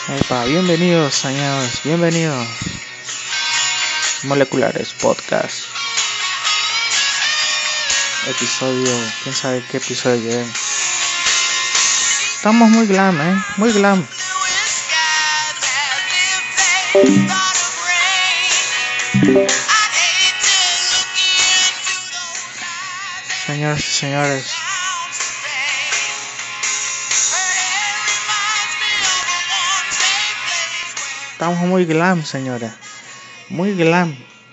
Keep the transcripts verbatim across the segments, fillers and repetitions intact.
Epa, bienvenidos señores, bienvenidos Moleculares Podcast. Episodio, quién sabe qué episodio llegué. Estamos muy glam, eh, muy glam. Señoras y señores, estamos muy glam, señora. Muy glam.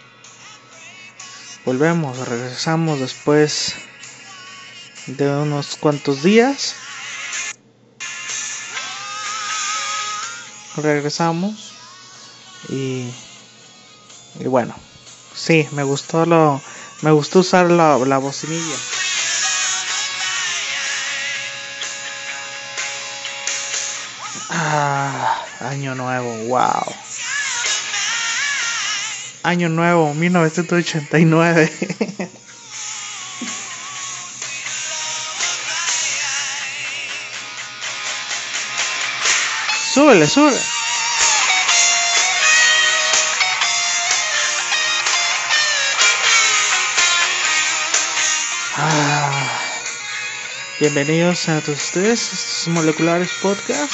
Volvemos, regresamos después de unos cuantos días. Regresamos. Y, y bueno, sí, me gustó lo, me gustó usar la, la bocinilla. Ah, año nuevo, wow. Año nuevo, mil novecientos ochenta y nueve. Súbele, súbele. Ah, bienvenidos a todos ustedes. Estos son Moleculares Podcast.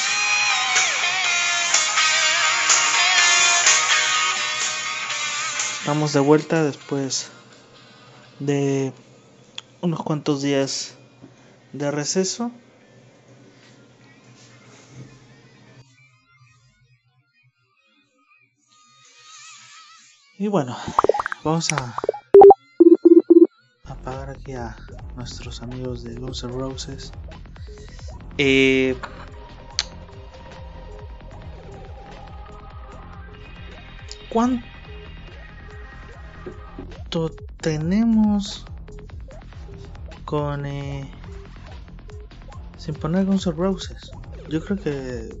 Estamos de vuelta después de unos cuantos días de receso. Y bueno, vamos a apagar aquí a nuestros amigos de Guns N' Roses. Eh, ¿Cuánto tenemos con eh, sin poner Guns N' Roses? Yo creo que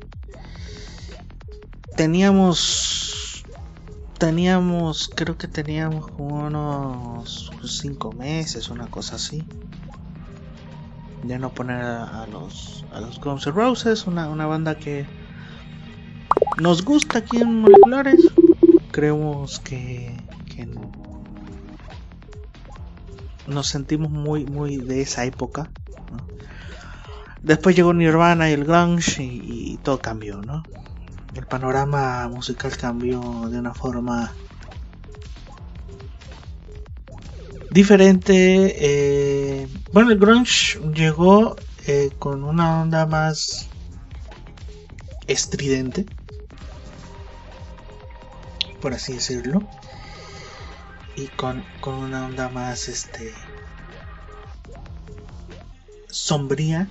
teníamos teníamos creo que teníamos como unos cinco meses, una cosa así, de no poner a, a los a los Guns N' Roses, una una banda que nos gusta aquí en Moleculares. Creemos que que no nos sentimos muy muy de esa época, ¿no? Después llegó Nirvana y el grunge y, y todo cambió, ¿no? El panorama musical cambió de una forma diferente. Eh, bueno, el grunge llegó eh, con una onda más estridente, por así decirlo, y con, con una onda más este sombría.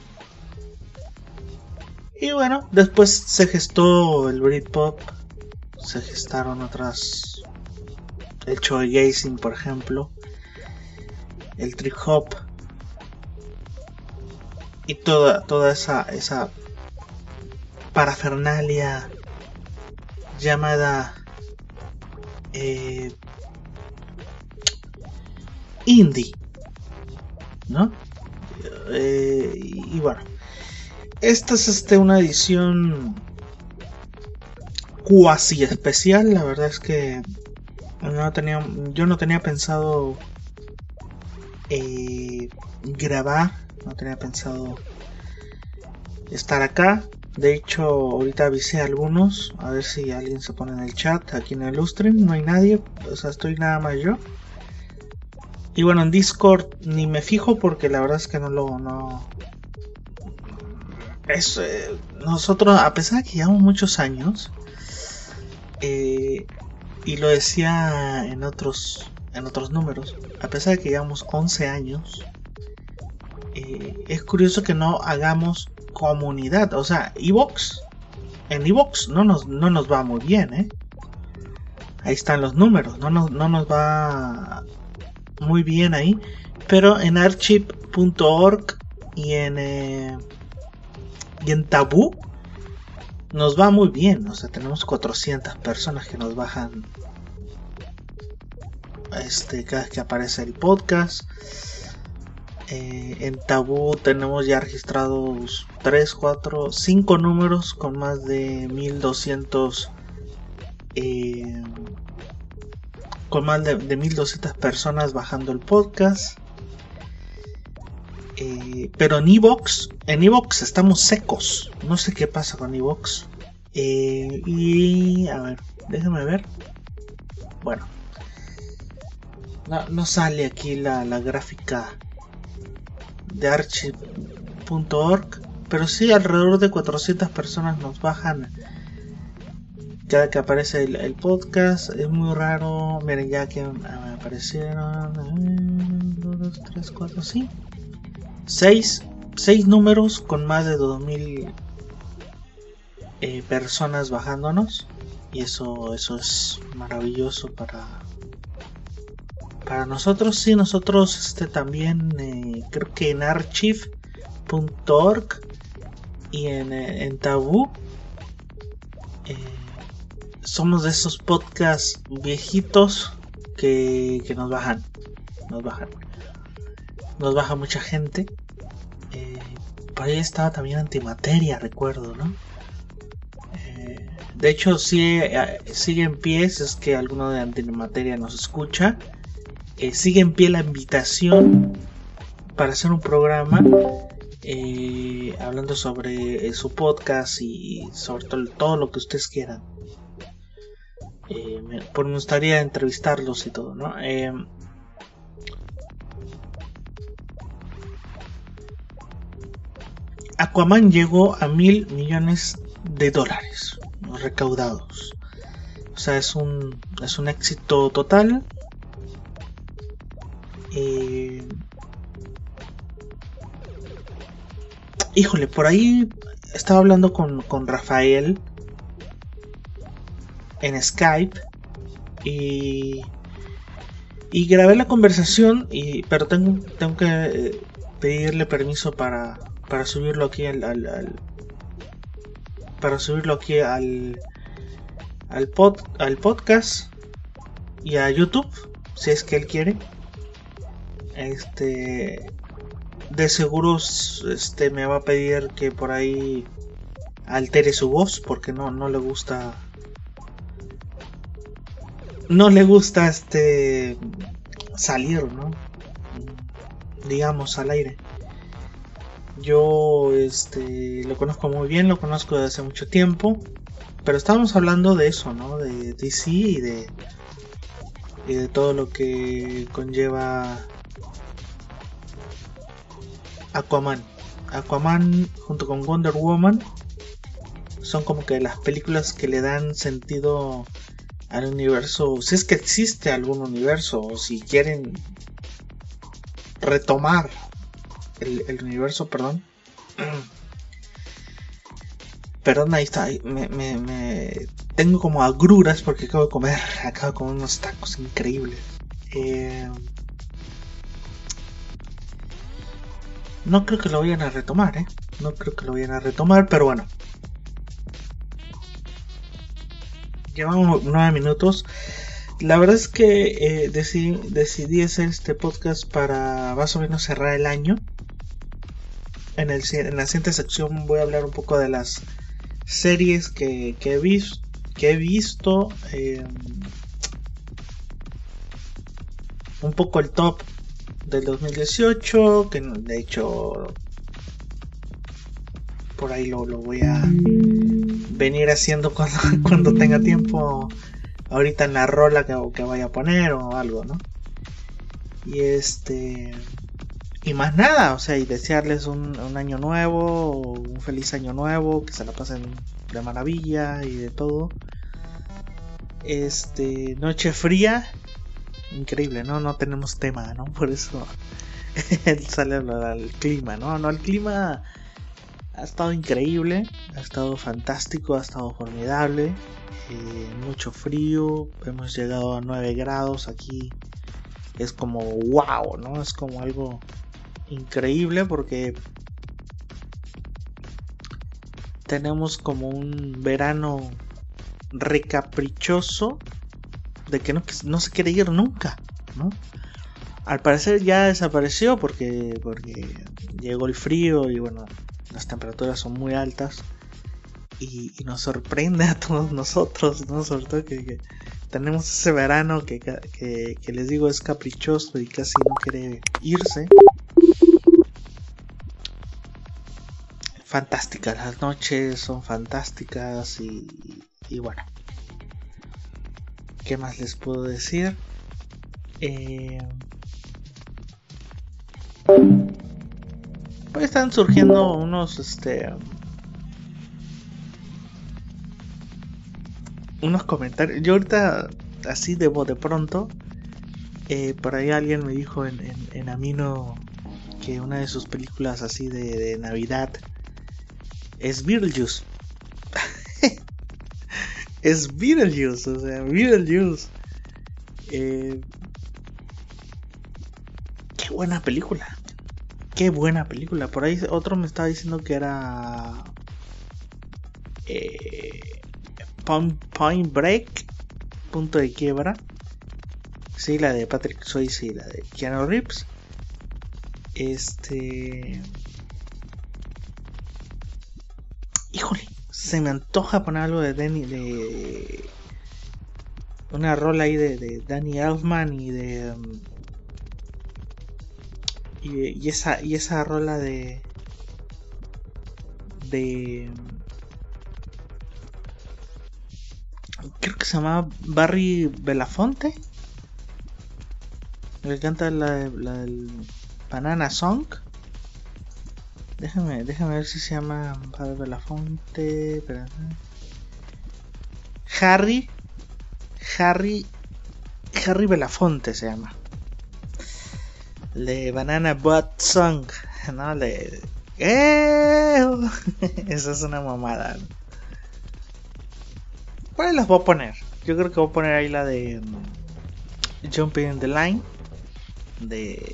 Y bueno, después se gestó el Britpop, se gestaron otras, el shoegazing, por ejemplo, el trip hop y toda toda esa esa parafernalia llamada eh, indie, ¿no? Eh, y, y bueno, esta es este una edición cuasi especial. La verdad es que no tenía, yo no tenía pensado eh, grabar, no tenía pensado estar acá. De hecho, ahorita avisé a algunos, a ver si alguien se pone en el chat. Aquí en el Ustream no hay nadie, o sea, estoy nada más yo. Y bueno, en Discord ni me fijo porque la verdad es que no lo... no es, eh, nosotros, a pesar de que llevamos muchos años, eh, y lo decía en otros en otros números, a pesar de que llevamos once años, eh, es curioso que no hagamos comunidad. O sea, Evox, en Evox no nos, no nos va muy bien, ¿eh? Ahí están los números, no nos, no nos va muy bien ahí, pero en archive punto org y en eh, y en Taboo nos va muy bien. O sea, tenemos cuatrocientas personas que nos bajan este cada vez que aparece el podcast. Eh, en Tabú tenemos ya registrados tres, cuatro, cinco números con más de mil doscientos eh, con más de, de mil doscientas personas bajando el podcast. Eh, pero en Evox, en Evox estamos secos. No sé qué pasa con Evox. Eh, y a ver, déjame ver. Bueno, no, no sale aquí la, la gráfica de archive punto org, pero sí alrededor de cuatrocientas personas nos bajan cada que aparece el, el podcast. Es muy raro. Miren, ya que me aparecieron uno, dos, tres, cuatro, cinco, seis números con más de dos mil eh, personas bajándonos, y eso eso es maravilloso para para nosotros. Sí, nosotros este también eh, creo que en archive punto org y en, en Tabú eh, somos de esos podcasts viejitos que, que nos bajan nos bajan nos baja mucha gente. Eh, por ahí estaba también Antimateria, recuerdo, ¿no? Eh, de hecho, sigue, sigue en pie, si es que alguno de Antimateria nos escucha. Eh, sigue en pie la invitación para hacer un programa eh, hablando sobre eh, su podcast y sobre todo, todo lo que ustedes quieran. Eh, me, por me gustaría entrevistarlos y todo, ¿no? Eh, Aquaman llegó a mil millones de dólares recaudados. O sea, es un es un éxito total. Eh, híjole, por ahí estaba hablando con, con Rafael en Skype y y grabé la conversación, y pero tengo tengo que pedirle permiso para para subirlo aquí al, al, al para subirlo aquí al al pod, al podcast y a YouTube, si es que él quiere. Este de seguro este me va a pedir que por ahí altere su voz, porque no no le gusta no le gusta este salir, ¿no? Digamos, al aire. Yo este lo conozco muy bien, lo conozco desde hace mucho tiempo, pero estábamos hablando de eso, ¿no? De D C y de y de todo lo que conlleva Aquaman. Aquaman junto con Wonder Woman son como que las películas que le dan sentido al universo, si es que existe algún universo, o si quieren retomar el, el universo, perdón. Perdón, ahí está, me, me, me tengo como agruras porque acabo de comer, acabo de comer unos tacos increíbles. Eh, no creo que lo vayan a retomar, eh. No creo que lo vayan a retomar, pero bueno. Llevamos nueve minutos. La verdad es que eh, decidí, decidí hacer este podcast para más o menos cerrar el año. En, el, en la siguiente sección voy a hablar un poco de las series que, que, he, vis, que he visto. Eh, un poco el top del dos mil dieciocho. Que de hecho por ahí lo, lo voy a venir haciendo cuando, cuando tenga tiempo. Ahorita en la rola que, que vaya a poner o algo, ¿no? Y este... Y más nada, o sea, y desearles un, un año nuevo, un feliz año nuevo, que se la pasen de maravilla y de todo. Este... Noche fría. Increíble, ¿no? No tenemos tema, ¿no? Por eso sale al clima, ¿no? No, el clima ha estado increíble, ha estado fantástico, ha estado formidable. Eh, mucho frío, hemos llegado a nueve grados aquí. Es como wow, ¿no? Es como algo increíble porque tenemos como un verano recaprichoso de que no, no se quiere ir nunca, ¿no? al parecer ya desapareció porque, porque llegó el frío y bueno, las temperaturas son muy altas y, y nos sorprende a todos nosotros, ¿no? Sobre todo que, que tenemos ese verano que, que, que les digo es caprichoso y casi no quiere irse. Fantásticas, las noches son fantásticas y, y bueno, ¿qué más les puedo decir? Eh, pues están surgiendo unos este unos comentarios. Yo ahorita así de de pronto eh, por ahí alguien me dijo en, en, en Amino que una de sus películas así de, de Navidad es Beetlejuice. Es Beetlejuice, o sea, Beetlejuice. Eh, qué buena película. Qué buena película. Por ahí otro me estaba diciendo que era eh, Point, Point Break, punto de quiebra. Sí, la de Patrick Swayze y la de Keanu Reeves. Este... Híjole, se me antoja poner algo de Danny, de una rola ahí de, de Danny Elfman y de um, y, y esa y esa rola de de creo que se llamaba Barry Belafonte, que canta la, la del Banana Song. Déjame, déjame ver si se llama Barry Belafonte. Espérate. Harry Harry Harry Belafonte se llama. De Banana Butt Song, ¿no? De ¡Eh! Esa es una mamada. ¿Cuáles las voy a poner? Yo creo que voy a poner ahí la de um, Jumping in the Line de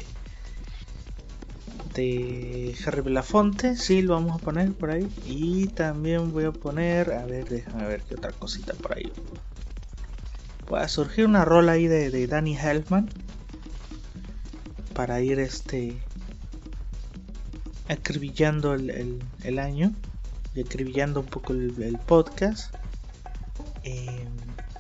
de Harry Belafonte, sí, lo vamos a poner por ahí. Y también voy a poner, a ver, déjame ver qué otra cosita por ahí. Puede surgir una rola ahí de, de Danny Elfman para ir este acribillando el, el, el año y acribillando un poco el, el podcast. Eh,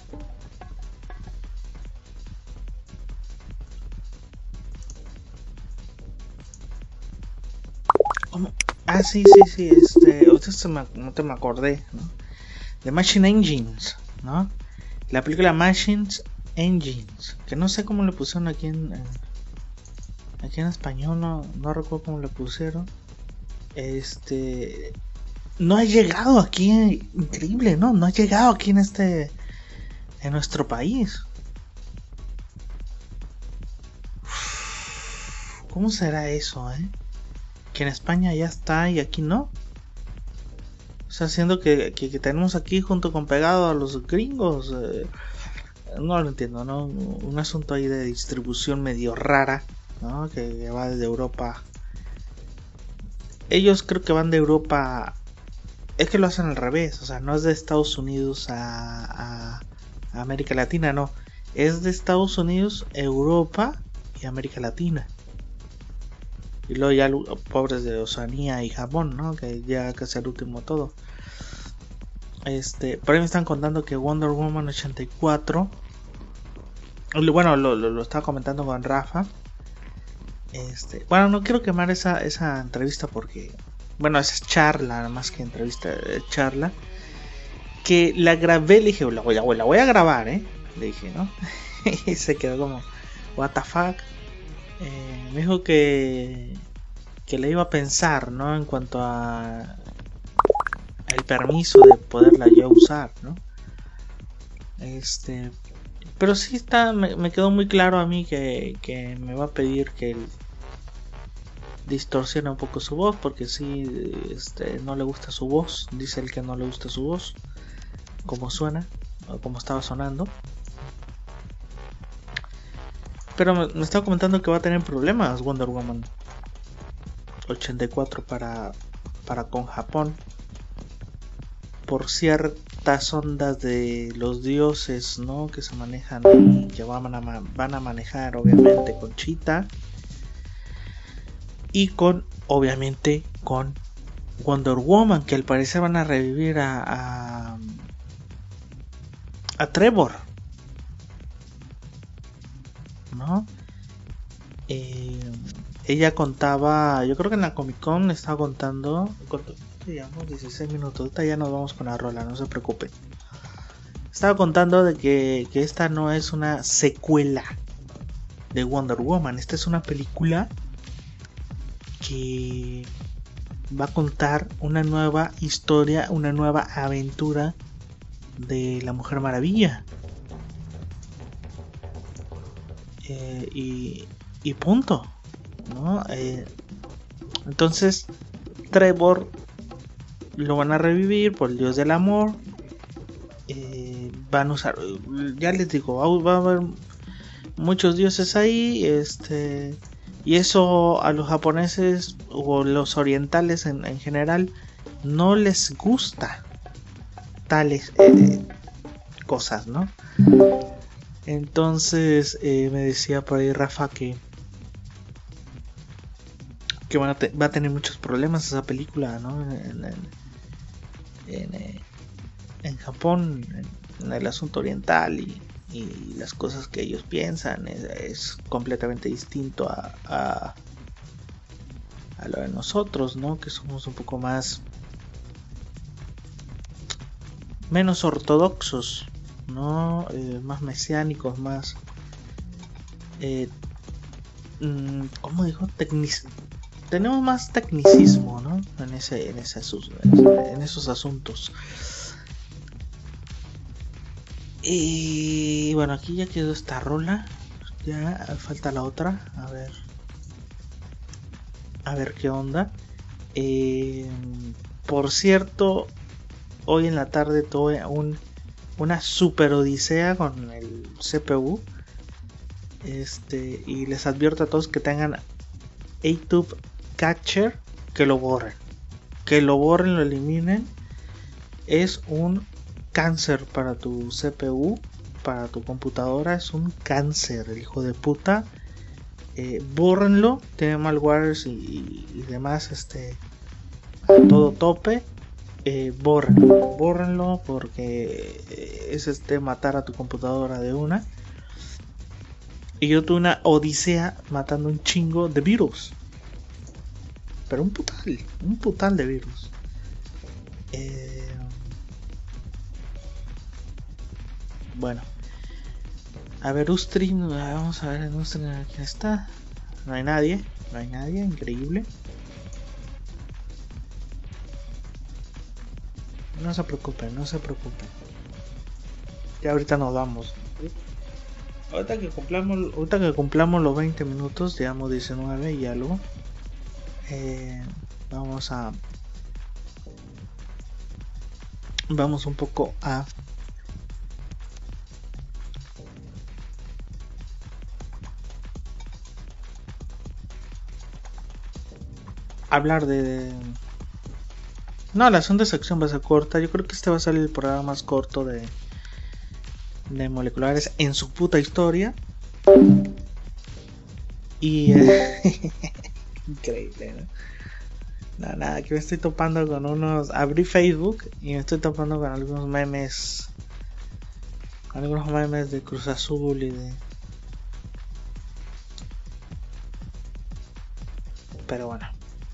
¿Cómo? Ah, sí, sí, sí, este, usted me, no te me acordé, ¿no? De Machine Engines, ¿no? La película Machines Engines, que no sé cómo le pusieron aquí en, en aquí en español, no, no recuerdo cómo le pusieron. Este, no ha llegado aquí, increíble, ¿no? No ha llegado aquí en este, en nuestro país. ¿Cómo será eso, eh? Que en España ya está y aquí no. O sea, siendo que, que, que tenemos aquí junto con pegado a los gringos. Eh, no lo entiendo, ¿no? Un asunto ahí de distribución medio rara, ¿no? Que, que va desde Europa. Ellos creo que van de Europa. Es que lo hacen al revés. O sea, no es de Estados Unidos a, a, a América Latina, no. Es de Estados Unidos, Europa y América Latina. Y luego ya los pobres de Oceanía y Japón, ¿no? Que ya casi al último todo. Este, por ahí me están contando que Wonder Woman ochenta y cuatro. Bueno, lo, lo, lo estaba comentando con Rafa. Este, bueno, no quiero quemar esa, esa entrevista porque, bueno, esa charla, más que entrevista, charla. Que la grabé, le dije, la voy a, la voy a grabar, ¿eh? Le dije, ¿no? Y se quedó como, what the fuck. Eh, me dijo que que le iba a pensar, ¿no? En cuanto a el permiso de poderla yo usar, ¿no? Este, pero sí está, me, me quedó muy claro a mí que, que me va a pedir que él distorsione un poco su voz, porque sí, este, no le gusta su voz, dice él que no le gusta su voz, como suena, o como estaba sonando. Pero me, me estaba comentando que va a tener problemas Wonder Woman ochenta y cuatro para, para con Japón por cierta estas ondas de los dioses, ¿no? Que se manejan y que van a, van a manejar obviamente con Cheetah. Y con, obviamente, con Wonder Woman, que al parecer van a revivir a, a, a Trevor, ¿no? Eh, ella contaba, yo creo que en la Comic Con estaba contando, ¿cuánto llevamos? dieciséis minutos, ahorita ya nos vamos con la rola, no se preocupen. Estaba contando de que, que esta no es una secuela de Wonder Woman, esta es una película que va a contar una nueva historia, una nueva aventura de la Mujer Maravilla. Eh, y, y punto, ¿no? Eh, entonces Trevor lo van a revivir por el dios del amor. Eh, van a usar, ya les digo, va, va a haber muchos dioses ahí, este. Y eso a los japoneses o los orientales en, en general no les gusta tales eh, cosas, ¿no? Entonces eh, me decía por ahí Rafa que que van a te, va a tener muchos problemas esa película, ¿no? En, en, en, en, en Japón, en, en el asunto oriental y y las cosas que ellos piensan es, es completamente distinto a, a a lo de nosotros, ¿no? Que somos un poco más menos ortodoxos, ¿no? Eh, más mesiánicos, más eh, ¿cómo dijo? Tecnic tenemos más tecnicismo, ¿no? En ese en ese en esos asuntos. Y bueno, aquí ya quedó esta rola. Ya falta la otra. A ver. A ver qué onda. Eh, por cierto, hoy en la tarde tuve un, una super odisea con el C P U. Este, y les advierto a todos que tengan YouTube Catcher que lo borren. Que lo borren, lo eliminen. Es un cáncer para tu C P U, para tu computadora, es un cáncer, el hijo de puta. Eh, bórrenlo, tiene malwares y, y, y demás, este, a todo tope. Eh, bórrenlo, bórrenlo porque es este matar a tu computadora de una. Y yo tuve una odisea matando un chingo de virus, pero un putal, un putal de virus. Eh, Bueno, a ver, Ustream, vamos a ver en Ustream quién está. No hay nadie, no hay nadie, increíble. No se preocupen, no se preocupen. Ya ahorita nos vamos. Ahorita que cumplamos, ahorita que cumplamos los veinte minutos, digamos diecinueve y algo. Eh, vamos a, vamos un poco a hablar de... No, la segunda sección va a ser corta. Yo creo que este va a ser el programa más corto de de moleculares en su puta historia. Y eh, increíble, ¿no? No, nada, que me estoy topando con unos... Abrí Facebook y me estoy topando con algunos memes. Algunos memes de Cruz Azul y de... Pero bueno.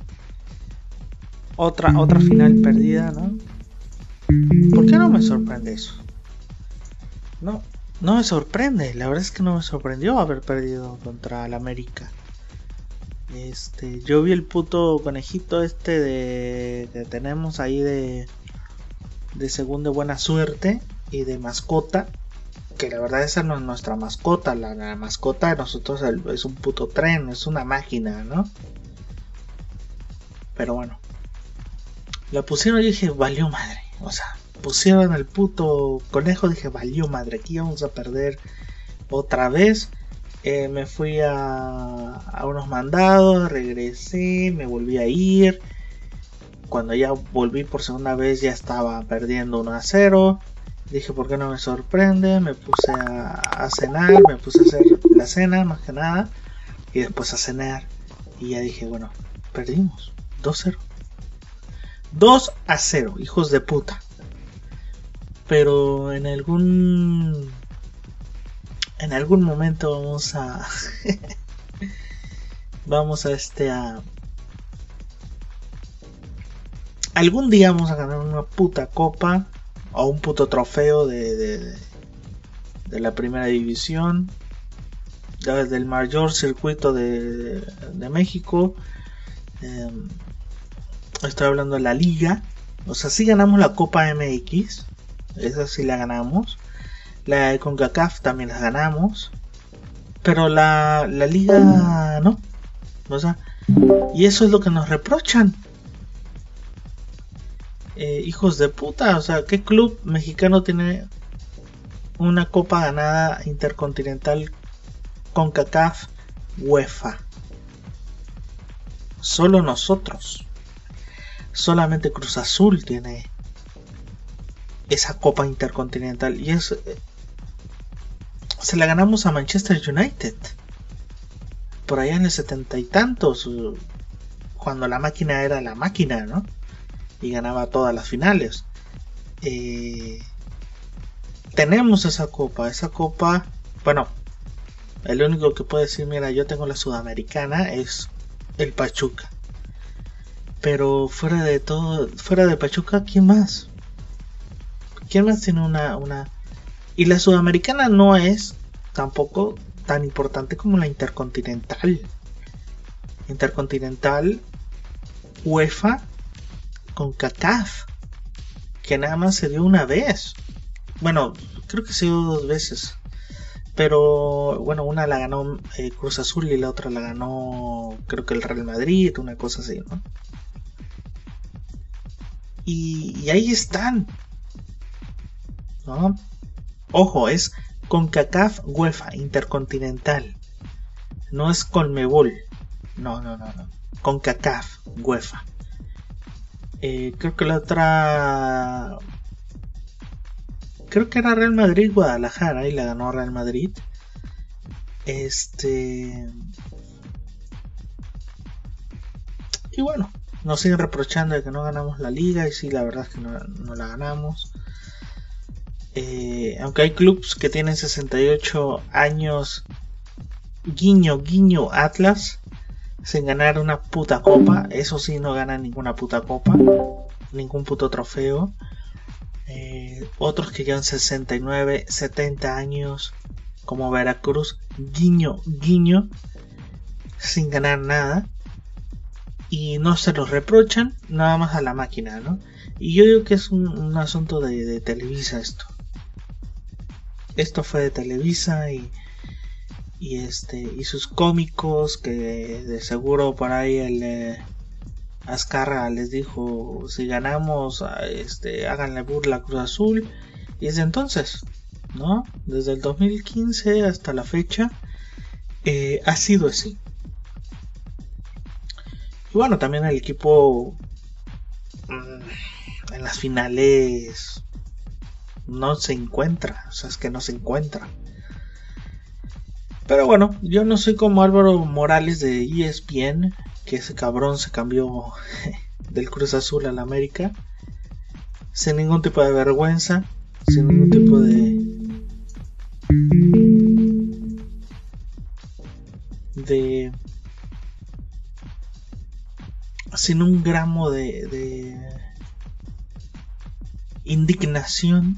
Otra, otra final perdida, ¿no? ¿Por qué no me sorprende eso? No, no me sorprende. La verdad es que no me sorprendió haber perdido contra el América. Este, yo vi el puto conejito este de que tenemos ahí de de segunda buena suerte y de mascota, que la verdad esa no es nuestra mascota. La, la mascota de nosotros es un puto tren, es una máquina, ¿no? Pero bueno, la pusieron y dije, valió madre. O sea, pusieron el puto conejo, dije, valió madre, aquí vamos a perder otra vez. Eh, me fui a, a unos mandados, regresé, me volví a ir. cuando ya volví por segunda vez ya estaba perdiendo uno a cero. Dije, ¿por qué no me sorprende? Me puse a, a cenar, me puse a hacer la cena más que nada. Y después a cenar. Y ya dije, bueno, perdimos. dos a cero. dos a cero, hijos de puta. Pero en algún... En algún momento vamos a... vamos a este a... Algún día vamos a ganar una puta copa. O un puto trofeo de, de, de la primera división. Desde el mayor circuito de, de, de México. Eh, estoy hablando de la liga. O sea, sí ganamos la Copa M X. Esa sí la ganamos. La de CONCACAF también la ganamos. Pero la, la liga no. O sea, y eso es lo que nos reprochan. Eh, hijos de puta, o sea, ¿qué club mexicano tiene una copa ganada intercontinental CONCACAF UEFA? Solo nosotros. Solamente Cruz Azul tiene esa copa intercontinental y es eh, se la ganamos a Manchester United por allá en el setenta y tantos, cuando la máquina era la máquina, ¿no? Y ganaba todas las finales. Eh, tenemos esa copa, esa copa, bueno, el único que puede decir, mira, yo tengo la sudamericana es el Pachuca. Pero fuera de todo, fuera de Pachuca, ¿quién más? ¿Quién más tiene una, una? Y la sudamericana no es tampoco tan importante como la intercontinental. Intercontinental, UEFA, CONCACAF, que nada más se dio una vez. Bueno, creo que se dio dos veces. Pero bueno, una la ganó eh, Cruz Azul y la otra la ganó, creo que el Real Madrid, una cosa así, ¿no? Y, y ahí están, ¿no? Ojo, es CONCACAF UEFA Intercontinental. No es CONMEBOL. No, no, no, no. CONCACAF UEFA. Eh, creo que la otra... Creo que era Real Madrid Guadalajara y la ganó Real Madrid. Este... Y bueno, nos siguen reprochando de que no ganamos la liga. Y sí, la verdad es que no, no la ganamos. Eh, aunque hay clubes que tienen sesenta y ocho años, guiño, guiño, Atlas, sin ganar una puta copa. Eso sí, no ganan ninguna puta copa, ningún puto trofeo. Eh, otros que llevan sesenta y nueve, setenta años, como Veracruz, guiño, guiño, sin ganar nada. Y no se los reprochan, nada más a la máquina, ¿no? Y yo digo que es un, un asunto de, de Televisa esto. Esto fue de Televisa y, y este y sus cómicos, que de seguro por ahí el eh, Azcárraga les dijo, si ganamos, este, háganle burla a Cruz Azul. Y desde entonces, ¿no? Desde el dos mil quince hasta la fecha eh, ha sido así. Y bueno, también el equipo mmm, en las finales no se encuentra, o sea, es que no se encuentra. Pero bueno, yo no soy como Álvaro Morales de E S P N, que ese cabrón se cambió del Cruz Azul al América sin ningún tipo de vergüenza, sin ningún tipo de de sin un gramo de, de indignación.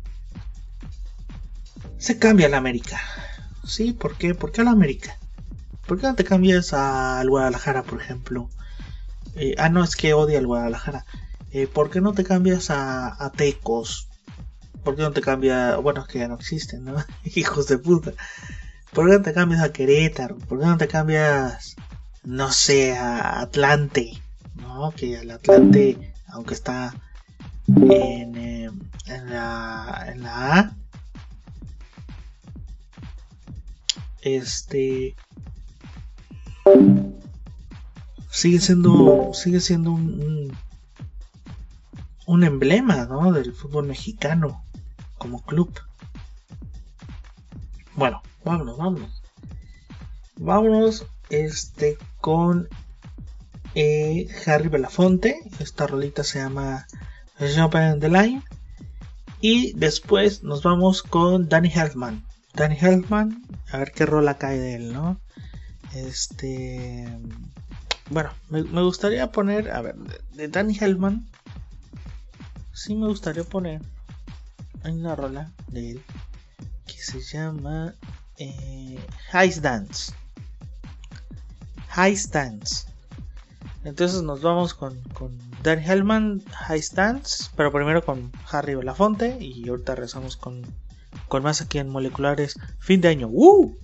Se cambia al América. ¿Sí? ¿Por qué? ¿Por qué al América? ¿Por qué no te cambias al Guadalajara, por ejemplo? Eh, ah, no, es que odia al Guadalajara. Eh, ¿Por qué no te cambias a, a Tecos? ¿Por qué no te cambias? Bueno, es que ya no existen, ¿no? Hijos de puta. ¿Por qué no te cambias a Querétaro? ¿Por qué no te cambias, no sé, a Atlante? ¿No? Que el Atlante, aunque está en, eh, en, la, en la A, este sigue siendo sigue siendo un, un, un emblema, ¿no?, del fútbol mexicano como club. Bueno, vámonos, vámonos. Vámonos este con eh, Harry Belafonte. Esta rolita se llama Jump in the Line. Y después nos vamos con Danny Elfman. Danny Elfman, a ver qué rola cae de él, ¿no? Este... Bueno, me, me gustaría poner... A ver, de, de Danny Elfman... Sí me gustaría poner... Hay una rola de él que se llama... Eh, High Dance. High Dance. Entonces nos vamos con, con Danny Elfman, High Dance, pero primero con Harry Belafonte y ahorita regresamos con, con más aquí en Moleculares fin de año. ¡Woo!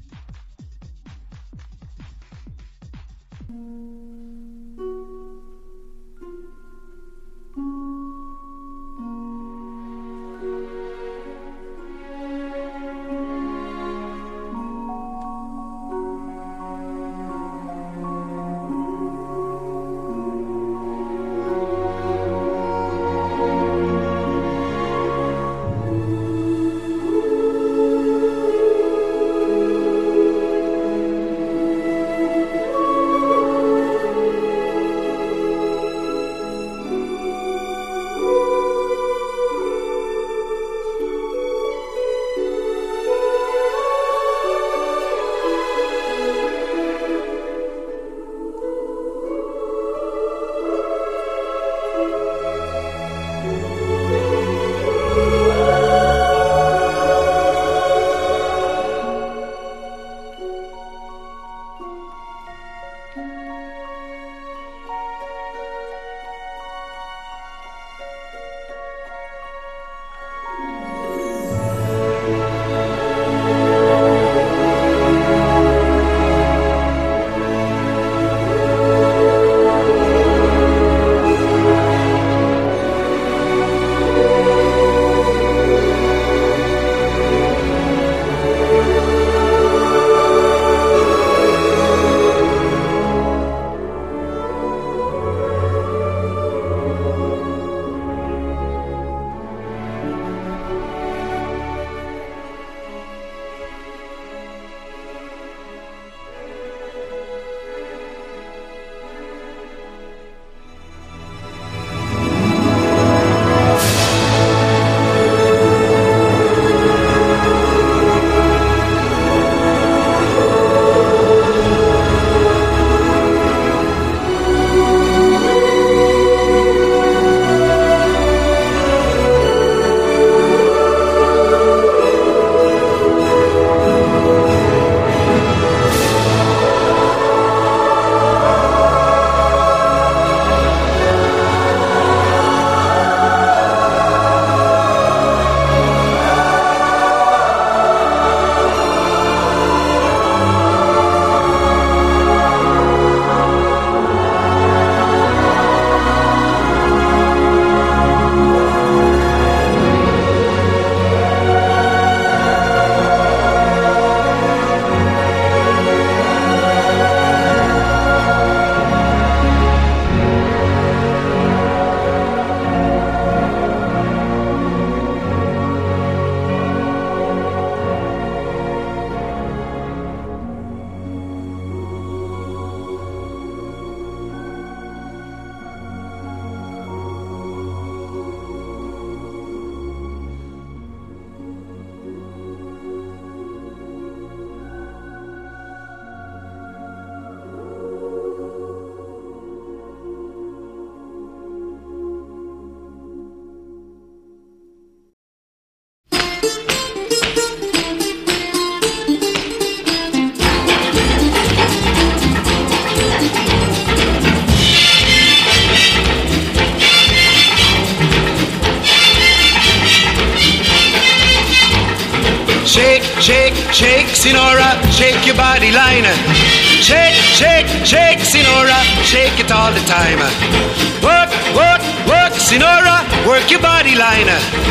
Shake, shake, shake, Sinora, shake your body line. Shake, shake, shake, Sinora, shake it all the time. Work, work, work, Sinora, work your body line.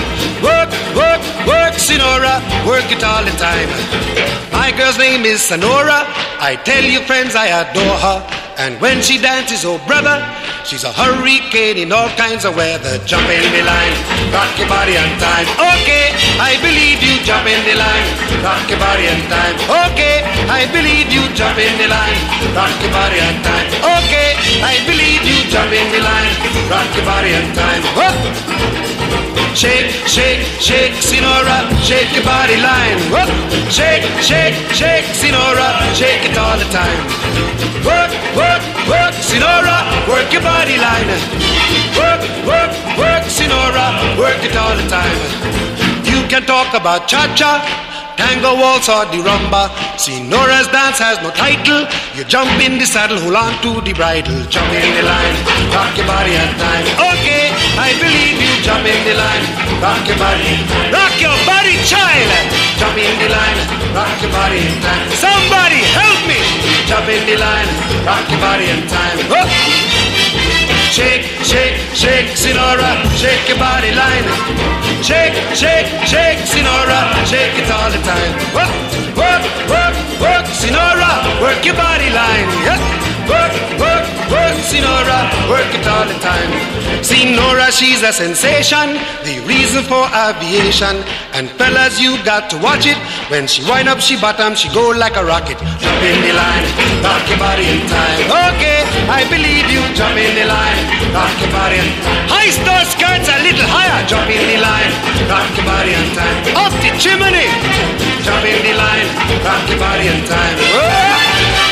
Work, work, work, Sinora, work it all the time. My girl's name is Sonora. I tell you friends, I adore her. And when she dances, oh brother, She's a hurricane in all kinds of weather. Jump in the line, rock your body on time. Okay, I believe you. Jump in the line, rock your body on time. Okay, I believe you. Jump in the line, rock your body on time. Okay, I believe you. Jump in the line, rock your body on time. Whoop. Shake, shake, shake, Sinora, shake your body line. Whoop. Shake, shake, shake, Sinora, shake it all the time. Work, work, work, Sinora, work your body line. Work, work, work, Sinora, work it all the time. You can talk about cha-cha, tango, waltz or the rumba. Senora's dance has no title. You jump in the saddle, hold on to the bridle. Jump in the line, rock your body on time. Okay, I believe you. Jump in the line, rock your body. Rock your body, child. Jump in the line, rock your body in time. Somebody help me. Jump in the line, rock your body in time. Whoop. Shake, shake, shake, Sinora, shake your body line. Shake, shake, shake, Sinora, shake it all the time. Work, work, work, work, Sinora, work your body line. Yeah. Work, work, work, Sinora, work it all the time. Sinora, she's a sensation, the reason for aviation. And fellas, you got to watch it. When she wind up, she bottom, she go like a rocket. Jump in the line, rock your body in time. Okay, I believe you. Jump in the line, rock your body in time. High star skirts a little higher. Jump in the line, rock your body in time. Up the chimney, jump in the line, rock your body in time. Whoa!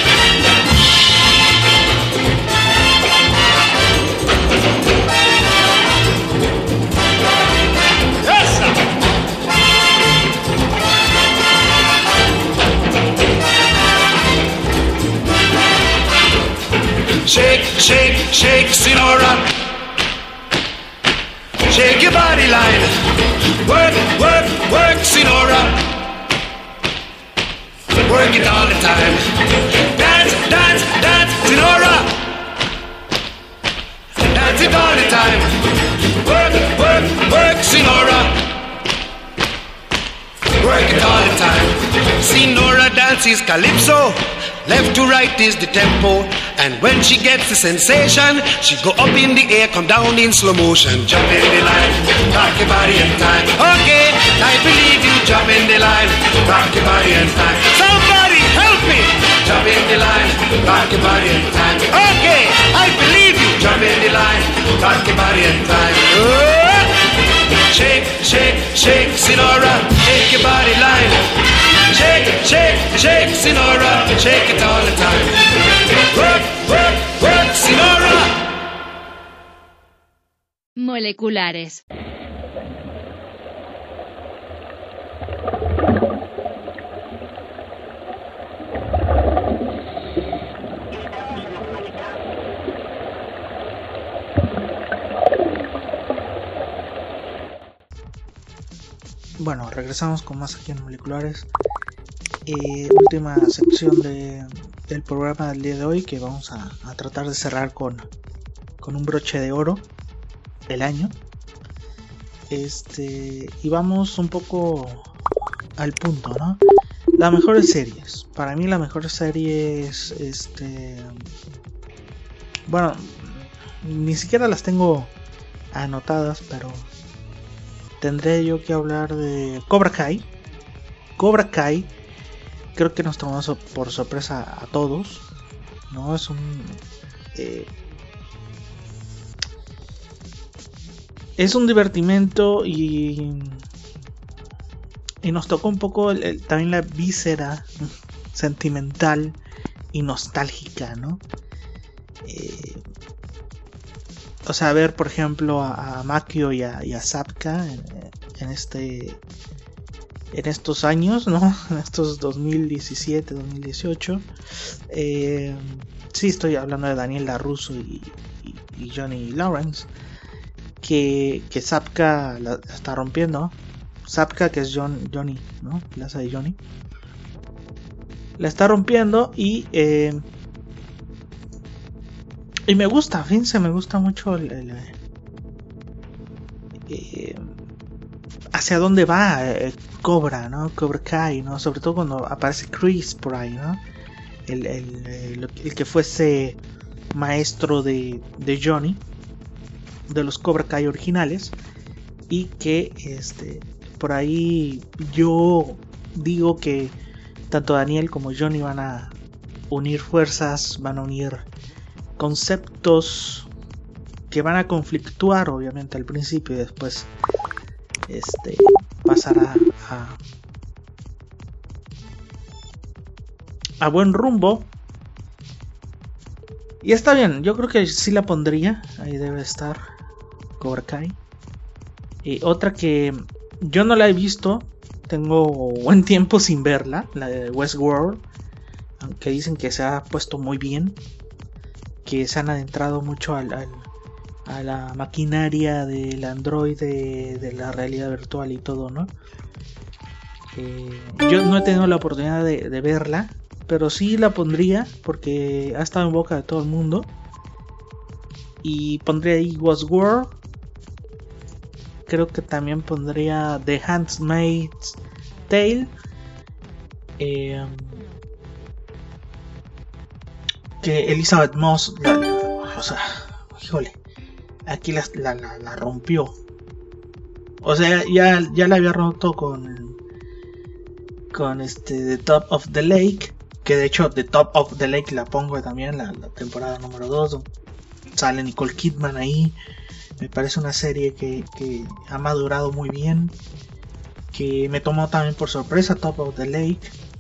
Shake, shake, shake, Sinora. Shake your body line. Work, work, work, Sinora. Work it all the time. Dance, dance, dance, Sinora. Dance it all the time. Work, work, work, Sinora. Work it all the time. Sinora dances calypso. Left to right is the tempo. And when she gets the sensation, she go up in the air, come down in slow motion. Jump in the line, rock your body in time. Okay, I believe you. Jump in the line, rock your body in time. Somebody help me. Jump in the line, rock your body in time. Okay, I believe you. Jump in the line, rock your body in time. Oh! Shake, shake, shake, Sinora, shake your body line. Shake, shake, shake, Sinora, shake it all the time. Work, work, work, Sinora. Moleculares. Bueno, regresamos con más aquí en Moleculares. Eh, última sección de, del programa del día de hoy, que vamos a, a tratar de cerrar con, con un broche de oro del año. Este, y vamos un poco al punto, ¿no? Las mejores series. Para mí la mejor serie es, este, bueno, ni siquiera las tengo anotadas, pero tendré yo que hablar de Cobra Kai. Cobra Kai creo que nos tomó por sorpresa a todos, ¿no? Es un eh, es un divertimento y y nos tocó un poco el, el, también la víscera sentimental y nostálgica, ¿no? Eh, o sea, ver por ejemplo a, a Makio y a, y a Zapka en, en este en estos años, ¿no? En estos dos mil diecisiete, dos mil dieciocho. Eh, sí, estoy hablando de Daniel LaRusso y, y, y Johnny Lawrence. Que, que Zapka la, la está rompiendo. Zapka, que es John, Johnny, ¿no? La hace de Johnny. La está rompiendo y... Eh, y me gusta, fíjense, me gusta mucho el... el eh, hacia dónde va eh, Cobra, ¿no? Cobra Kai, ¿no? Sobre todo cuando aparece Chris por ahí, ¿no? El, el, el, el que fuese maestro de, de Johnny, de los Cobra Kai originales, y que este por ahí yo digo que tanto Daniel como Johnny van a unir fuerzas, van a unir conceptos que van a conflictuar obviamente al principio y después este pasar a, a, a buen rumbo. Y está bien, yo creo que sí la pondría, ahí debe estar Cobra Kai. Y otra que yo no la he visto, tengo buen tiempo sin verla, la de Westworld, aunque dicen que se ha puesto muy bien, que se han adentrado mucho al, al, a la maquinaria del Android, de, de la realidad virtual y todo, ¿no? Eh, yo no he tenido la oportunidad de, de verla, pero sí la pondría porque ha estado en boca de todo el mundo. Y pondría ahí Westworld. Creo que también pondría The Handmaid's Tale. Eh, que Elizabeth Moss, la, la, o sea, híjole, aquí la, la, la, la rompió. O sea, ya, ya la había roto con con este The Top of the Lake, que de hecho The Top of the Lake la pongo también, la, la temporada número dos, sale Nicole Kidman ahí. Me parece una serie que, que ha madurado muy bien, que me tomó también por sorpresa, Top of the Lake,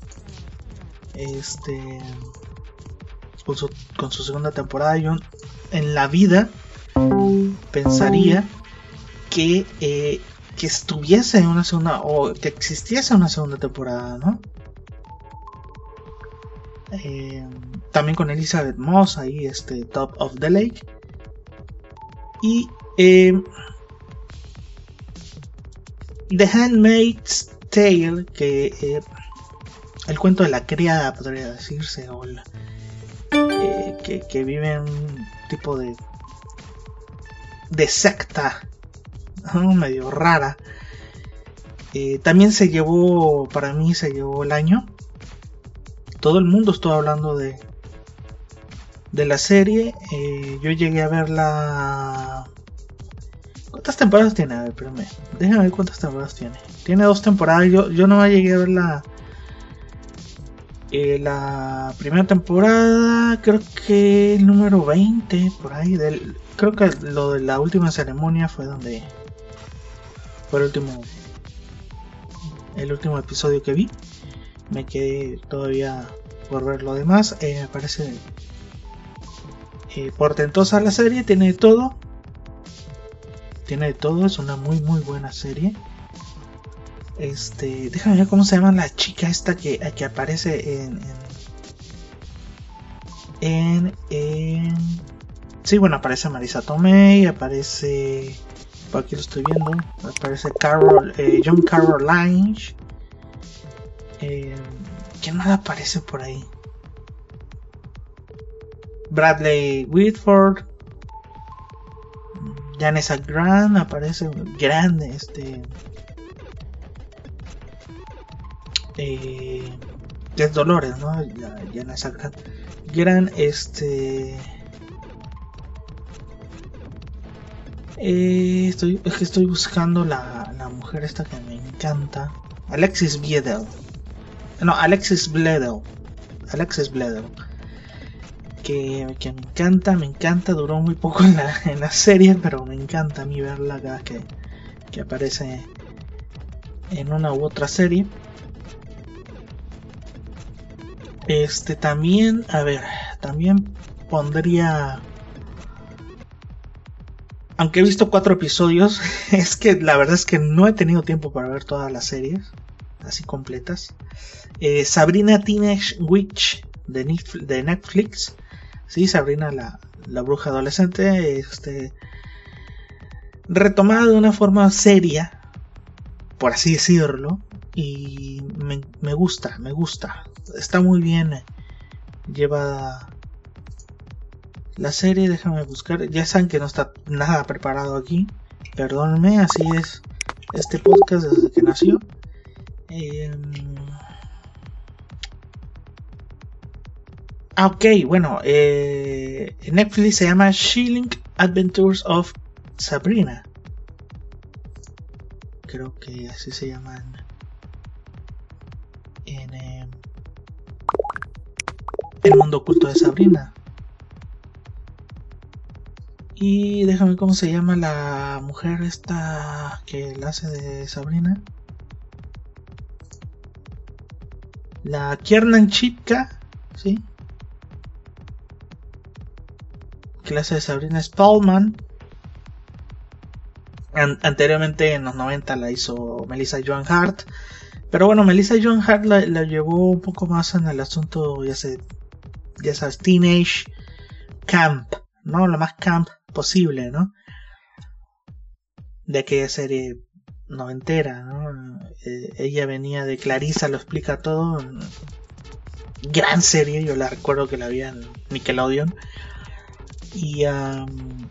este con su, con su segunda temporada. Yo en la vida pensaría que eh, que estuviese en una segunda, o que existiese una segunda temporada, ¿no? Eh, también con Elizabeth Moss ahí, este Top of the Lake. Y eh, The Handmaid's Tale, que eh, el cuento de la criada podría decirse, o la, eh, que, que vive en un tipo de de secta, ¿no? Medio rara. Eh, también se llevó, para mí se llevó el año. Todo el mundo estuvo hablando de de la serie. Eh, yo llegué a verla. ¿Cuántas temporadas tiene? A ver, espérame. Déjame ver cuántas temporadas tiene. Tiene dos temporadas. Yo, yo no llegué a ver la eh, la primera temporada. Creo que el número veinte por ahí. Del, creo que lo de la última ceremonia fue donde fue el último el último episodio que vi. Me quedé todavía por ver lo demás. Eh, me parece eh, portentosa la serie. Tiene de todo. Tiene de todo. Es una muy muy buena serie. Este, déjame ver cómo se llama la chica esta que, que aparece en en, en, en sí, bueno, aparece Marisa Tomei, aparece, por aquí lo estoy viendo, aparece Carol, eh, John Carroll Lange. Eh, ¿Quién más aparece por ahí? Bradley Whitford, Vanessa Grant aparece, grande, este, eh, es Dolores, ¿no? Vanessa Grant, gran, este, eh, estoy, es que estoy buscando la, la mujer esta que me encanta, Alexis Bledel. No, Alexis Bledel. Alexis Bledel. Que, que me encanta, me encanta. Duró muy poco en la, en la serie, pero me encanta a mí verla cada que, que aparece en una u otra serie. Este también, a ver, también pondría. Aunque he visto cuatro episodios, es que la verdad es que no he tenido tiempo para ver todas las series así completas. Eh, Sabrina Teenage Witch de Netflix, de Netflix. Sí, Sabrina la, la bruja adolescente, este, retomada de una forma seria, por así decirlo, y me, me gusta, me gusta, está muy bien llevada la serie. Déjame buscar, ya saben que no está nada preparado aquí, perdónenme, así es este podcast desde que nació. Eh, Ah, ok, bueno, eh, en Netflix se llama Chilling Adventures of Sabrina. Creo que así se llaman en eh, El mundo oculto de Sabrina. Y déjame ver cómo se llama la mujer esta que la hace de Sabrina. La Kiernan Shipka, ¿sí? Clase de Sabrina Spellman. An- anteriormente en los noventa la hizo Melissa Joan Hart. Pero bueno, Melissa Joan Hart la, la llevó un poco más en el asunto, ya, se, ya sabes, teenage camp, ¿no? Lo más camp posible, ¿no? De aquella serie noventera, ¿no? Eh, ella venía de Clarissa lo explica todo. Gran serie, yo la recuerdo que la vi en Nickelodeon. Y, um,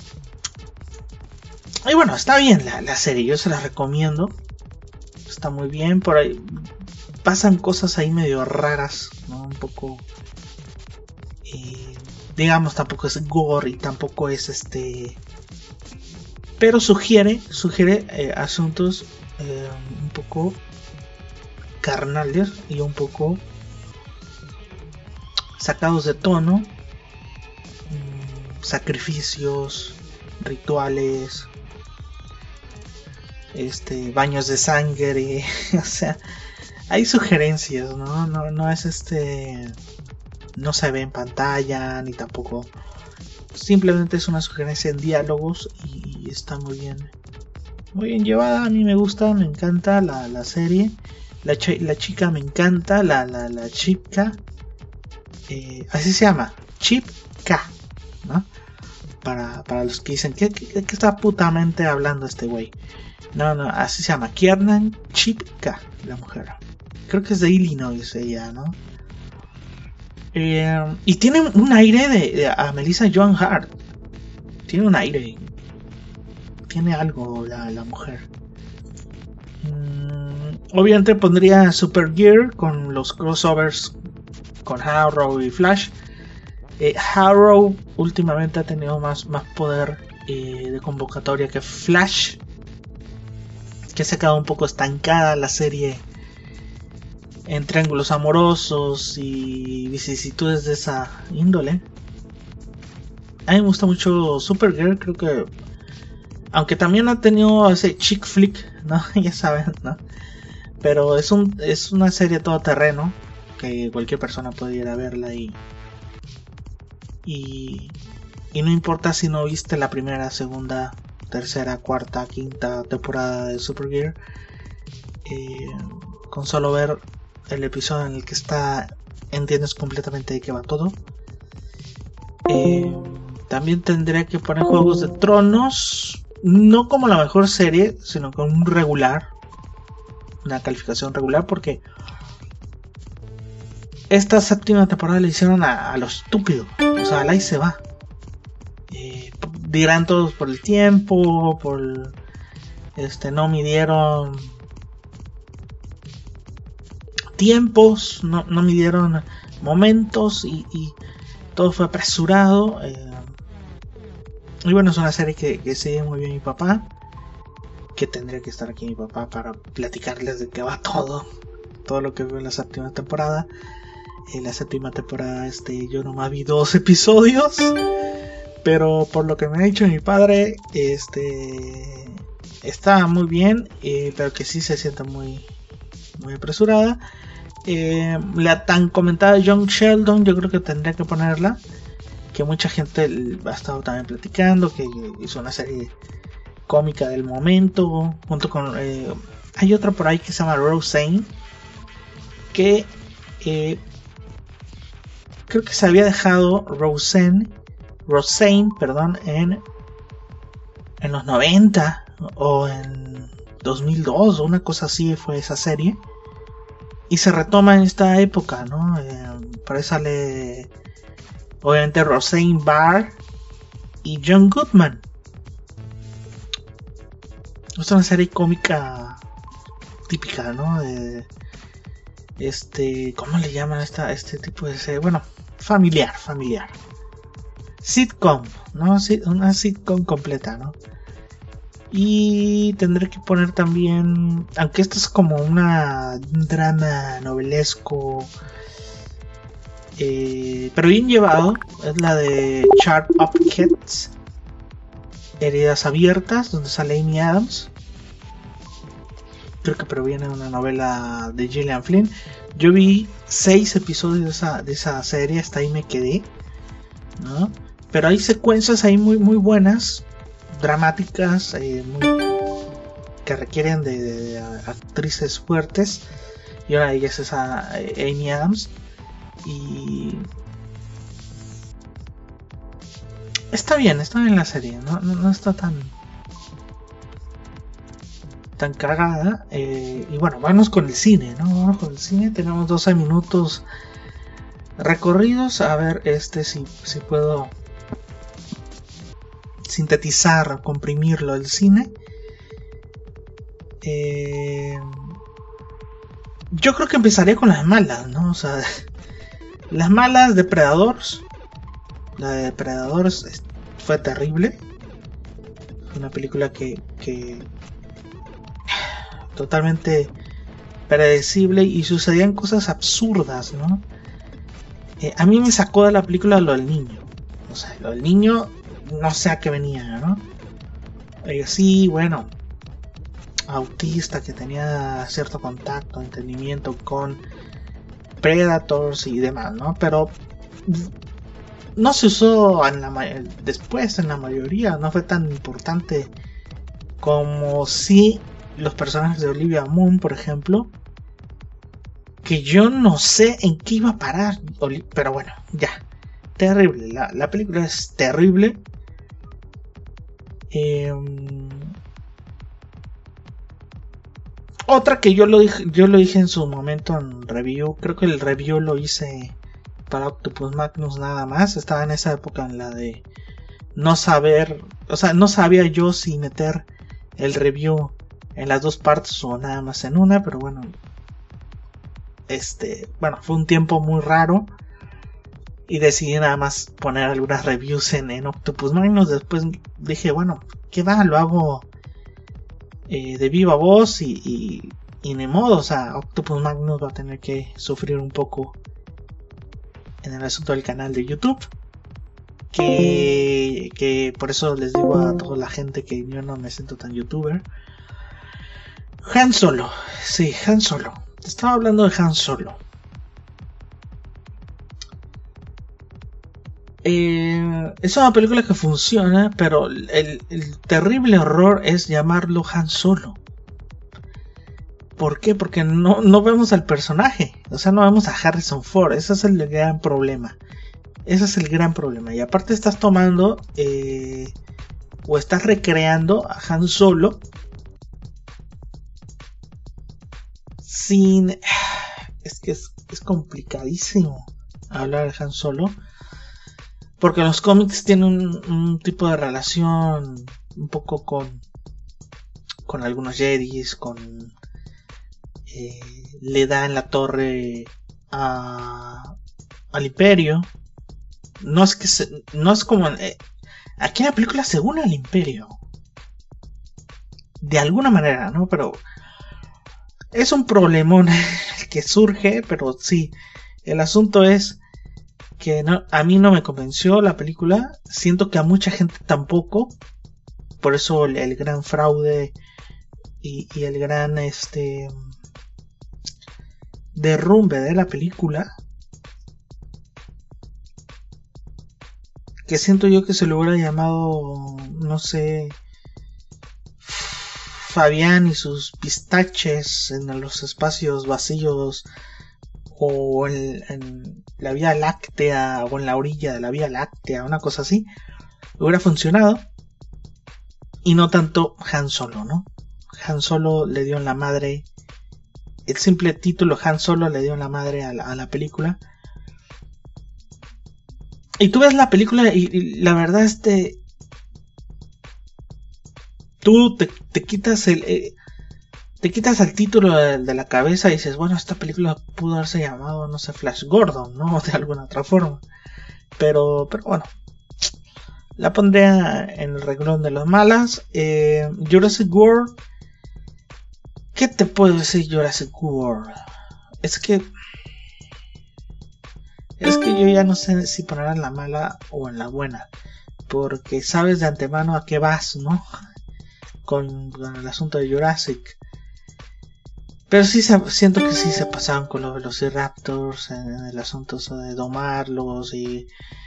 y bueno, está bien la, la serie, yo se la recomiendo. Está muy bien, por ahí pasan cosas ahí medio raras, ¿no? Un poco, eh, digamos, tampoco es gore y tampoco es este, pero sugiere, sugiere eh, asuntos eh, un poco carnales y un poco sacados de tono. Sacrificios, rituales, este, baños de sangre, o sea, hay sugerencias, ¿no? No, no es este, no se ve en pantalla ni tampoco, simplemente es una sugerencia en diálogos y, y está muy bien, muy bien llevada. A mí me gusta, me encanta la, la serie, la, ch- la chica me encanta, la la la chica, eh, así se llama, Chipka, ¿no? Para, para los que dicen ¿qué, qué, qué está putamente hablando este güey? No, no, así se llama, Kiernan Shipka, la mujer. Creo que es de Illinois ella, ¿no? Eh, y tiene un aire de, de a Melissa Joan Hart. Tiene un aire. Tiene algo la, la mujer. Mm, obviamente pondría Supergear con los crossovers con Arrow y Flash. Eh, Arrow últimamente ha tenido más, más poder eh, de convocatoria que Flash, que se ha quedado un poco estancada la serie en triángulos amorosos y vicisitudes de esa índole. A mí me gusta mucho Supergirl, creo que, aunque también ha tenido ese chick flick, ¿no? Ya saben, ¿no? Pero es un es una serie todoterreno que cualquier persona puede ir a verla y Y, y no importa si no viste la primera, segunda, tercera, cuarta, quinta temporada de Supergirl, eh, con solo ver el episodio en el que está, entiendes completamente de qué va todo. Eh, también tendría que poner Juegos de Tronos, no como la mejor serie, sino con un regular, una calificación regular, porque esta séptima temporada le hicieron a, a lo estúpido, o sea, al ahí se va. Eh, dirán todos por el tiempo, por este, no midieron tiempos, no, no midieron momentos y, y todo fue apresurado. Eh, y bueno, es una serie que, que sigue muy bien mi papá, que tendría que estar aquí mi papá para platicarles de qué va todo, todo lo que veo en la séptima temporada. En la séptima temporada este, yo nomás vi dos episodios, pero por lo que me ha dicho mi padre, este, está muy bien, eh, pero que sí se siente muy, muy apresurada. Eh, la tan comentada Young Sheldon, yo creo que tendría que ponerla, que mucha gente ha estado también platicando, que hizo una serie cómica del momento, junto con, eh, hay otra por ahí que se llama Roseanne, que eh, creo que se había dejado Roseanne, Roseanne, perdón, en en los noventa o en dos mil dos o una cosa así fue esa serie, y se retoma en esta época, ¿no? Eh, por ahí sale obviamente Roseanne Barr y John Goodman. Es una serie cómica típica, ¿no? De este, ¿cómo le llaman a esta, este tipo de serie? Bueno, familiar, familiar. Sitcom, ¿no? Una sitcom completa, ¿no? Y tendré que poner también, aunque esto es como una, un drama novelesco, eh, pero bien llevado, es la de Sharp Objects, Heridas Abiertas, donde sale Amy Adams. Creo que proviene de una novela de Gillian Flynn. Yo vi seis episodios de esa, de esa serie, hasta ahí me quedé, ¿no? Pero hay secuencias ahí muy, muy buenas, dramáticas, eh, muy, que requieren de, de actrices fuertes. Y una de ellas es a Amy Adams. Y está bien, está bien la serie, no, no, no está tan tan cagada. Eh, y bueno, vamos con el cine, ¿no? Vamos con el cine. Tenemos doce minutos recorridos. A ver, este si, si puedo sintetizar o comprimirlo el cine. Eh, yo creo que empezaré con las malas, ¿no? O sea, las malas. Depredadores. La de Depredadores fue terrible. Fue una película que, que totalmente predecible y sucedían cosas absurdas, ¿no? Eh, a mí me sacó de la película lo del niño. O sea, lo del niño no sé a qué venía, ¿no? Eh, sí, bueno, autista que tenía cierto contacto, entendimiento con Predators y demás, ¿no? Pero no se usó en la después en la mayoría, no fue tan importante como si los personajes de Olivia Munn, por ejemplo, que yo no sé en qué iba a parar, pero bueno, ya, terrible, la, la película es terrible. Eh, otra que yo lo dije, yo lo dije en su momento en review, creo que el review lo hice para Octopus Magnus nada más, estaba en esa época en la de no saber, o sea, no sabía yo si meter el review en las dos partes o nada más en una, pero bueno, este, bueno, fue un tiempo muy raro y decidí nada más poner algunas reviews en, en Octopus Magnus. Después dije, bueno, ¿qué va? Lo hago eh, de viva voz y, y, y ni modo, o sea, Octopus Magnus va a tener que sufrir un poco en el asunto del canal de YouTube, que, que por eso les digo a toda la gente que yo no me siento tan youtuber. Han Solo, sí, Han Solo. Estaba hablando de Han Solo. Eh, es una película que funciona, pero el, el terrible error es llamarlo Han Solo. ¿Por qué? Porque no, no vemos al personaje. O sea, no vemos a Harrison Ford. Ese es el gran problema. Ese es el gran problema. Y aparte estás tomando eh, o estás recreando a Han Solo sin... Es que es, es complicadísimo hablar de Han Solo, porque los cómics tienen un, un tipo de relación un poco con con algunos Jedis, con eh, le da en la torre a, al Imperio. No es que se, no es como eh, aquí en la película se une al Imperio de alguna manera, ¿no? Pero es un problemón que surge, pero sí, el asunto es que no, a mí no me convenció la película, siento que a mucha gente tampoco, por eso el, el gran fraude y, y el gran este derrumbe de la película, que siento yo que se lo hubiera llamado, no sé, Fabián y sus pistaches en los espacios vacíos, o en, en la Vía Láctea, o en la orilla de la Vía Láctea, una cosa así, hubiera funcionado. Y no tanto Han Solo, ¿no? Han Solo le dio en la madre, el simple título Han Solo le dio en la madre a la, a la película. Y tú ves la película y, y la verdad este... Tú te, te quitas el... Eh, te quitas el título de, de la cabeza y dices, bueno, esta película pudo haberse llamado, no sé, Flash Gordon, ¿no? De alguna otra forma. Pero, pero bueno, la pondría en el renglón de las malas. Eh, Jurassic World. ¿Qué te puedo decir Jurassic World? Es que... Es que yo ya no sé si ponerla en la mala o en la buena. Porque sabes de antemano a qué vas, ¿no? Con, con el asunto de Jurassic. Pero sí se, siento que sí se pasaron con los Velociraptors en, en el asunto de domarlos y...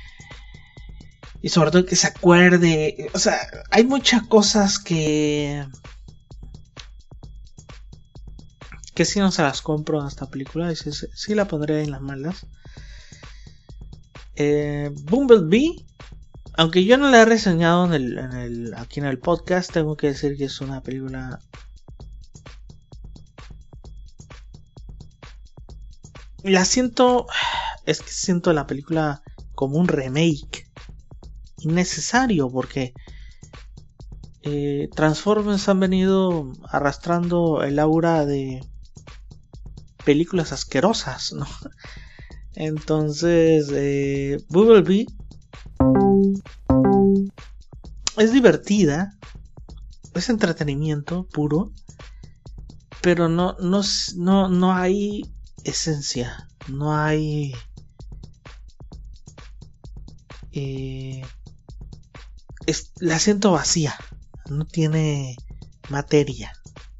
Y sobre todo que se acuerde... O sea, hay muchas cosas que... Que sí no se las compro en esta película. Y sí, sí la pondré en las malas. Eh, Bumblebee... Aunque yo no la he reseñado en el, en el, aquí en el podcast, tengo que decir que es una película... La siento... Es que siento la película como un remake. Innecesario, porque... Eh, Transformers han venido arrastrando el aura de... películas asquerosas, ¿no? Entonces... Eh, Bumblebee... Es divertida, es entretenimiento puro, pero no, no, no, no hay esencia, no hay eh, es, la siento vacía, no tiene materia.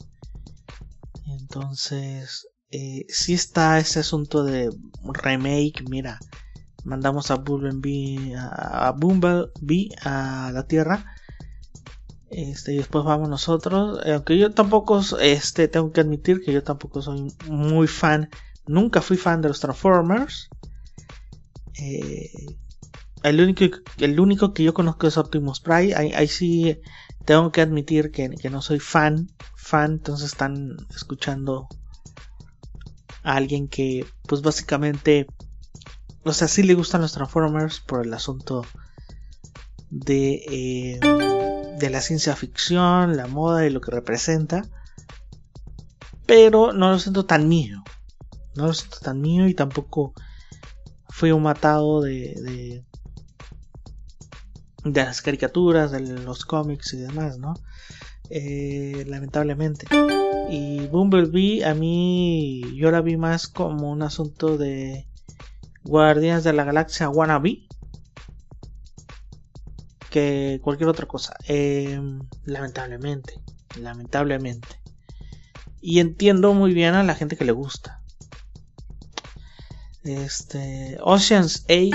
Entonces eh, sí está ese asunto de remake. Mira, mandamos a Bumblebee a, a Bumblebee a la Tierra, este, y después vamos nosotros. Aunque yo tampoco, este, tengo que admitir que yo tampoco soy muy fan, nunca fui fan de los Transformers. Eh, el único, el único que yo conozco es Optimus Prime. Ahí, ahí sí tengo que admitir que, que no soy fan, fan. Entonces están escuchando a alguien que, pues básicamente, o sea, sí le gustan los Transformers por el asunto de, eh, de la ciencia ficción, la moda y lo que representa. Pero no lo siento tan mío. No lo siento tan mío y tampoco fui un matado de, de, de las caricaturas, de los cómics y demás, ¿no? Eh, lamentablemente. Y Bumblebee, a mí, yo la vi más como un asunto de Guardianes de la Galaxia wannabe que cualquier otra cosa. Eh, lamentablemente, lamentablemente. Y entiendo muy bien a la gente que le gusta. Este, Ocean's eight.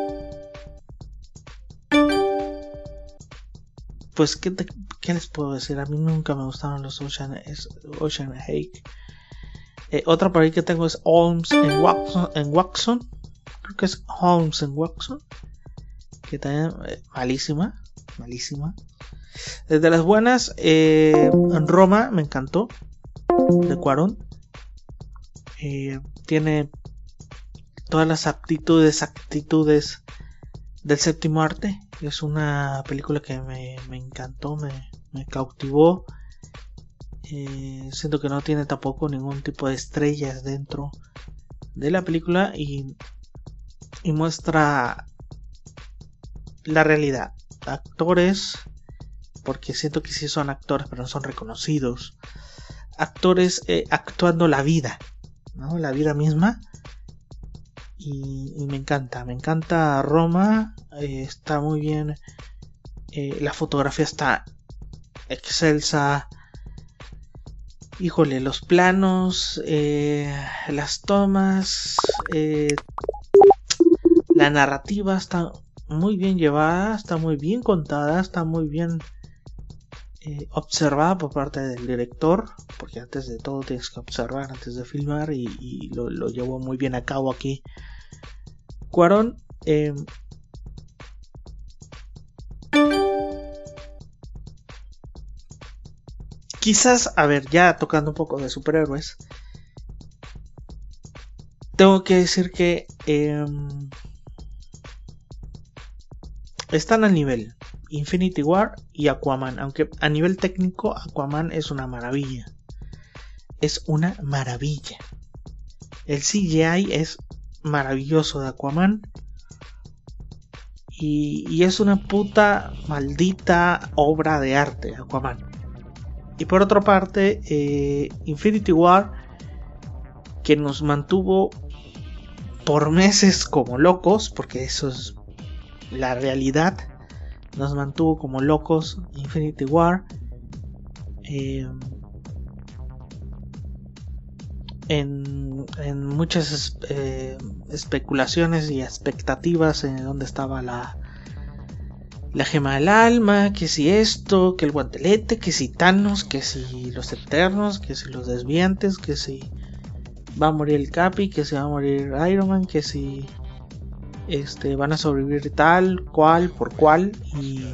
Pues ¿qué, te, qué les puedo decir? A mí nunca me gustaron los Ocean, Ocean eight. Eh, otra por ahí que tengo es Holmes en Watson, en Watson. Creo que es Holmes en Watson, que también eh, malísima, malísima. Desde las buenas, eh, en Roma me encantó, de Cuarón. Eh, tiene todas las aptitudes, actitudes del séptimo arte. Es una película que me, me encantó, me, me cautivó. Eh, siento que no tiene tampoco ningún tipo de estrellas dentro de la película y y muestra la realidad. Actores, porque siento que sí son actores, pero no son reconocidos. Actores eh, actuando la vida, ¿no? La vida misma. Y, y me encanta, me encanta Roma. Eh, está muy bien. Eh, la fotografía está excelsa. Híjole, los planos, eh, las tomas, eh, la narrativa está muy bien llevada, está muy bien contada, está muy bien eh, observada por parte del director, porque antes de todo tienes que observar antes de filmar, y, y lo, lo llevó muy bien a cabo aquí Cuarón. Eh, quizás, a ver, ya tocando un poco de superhéroes, tengo que decir que eh, están al nivel Infinity War y Aquaman, aunque a nivel técnico Aquaman es una maravilla. es una maravilla. El C G I es maravilloso de Aquaman. Y, y es una puta maldita obra de arte, Aquaman. Y por otra parte, eh, Infinity War, que nos mantuvo por meses como locos, porque eso es la realidad, nos mantuvo como locos Infinity War. Eh, en, en muchas eh, especulaciones y expectativas en dónde estaba la la gema del alma, que si esto, que el guantelete, que si Thanos, que si los Eternos, que si los desviantes, que si va a morir el Capi, que si va a morir Iron Man, que si este van a sobrevivir tal, cual, por cual. Y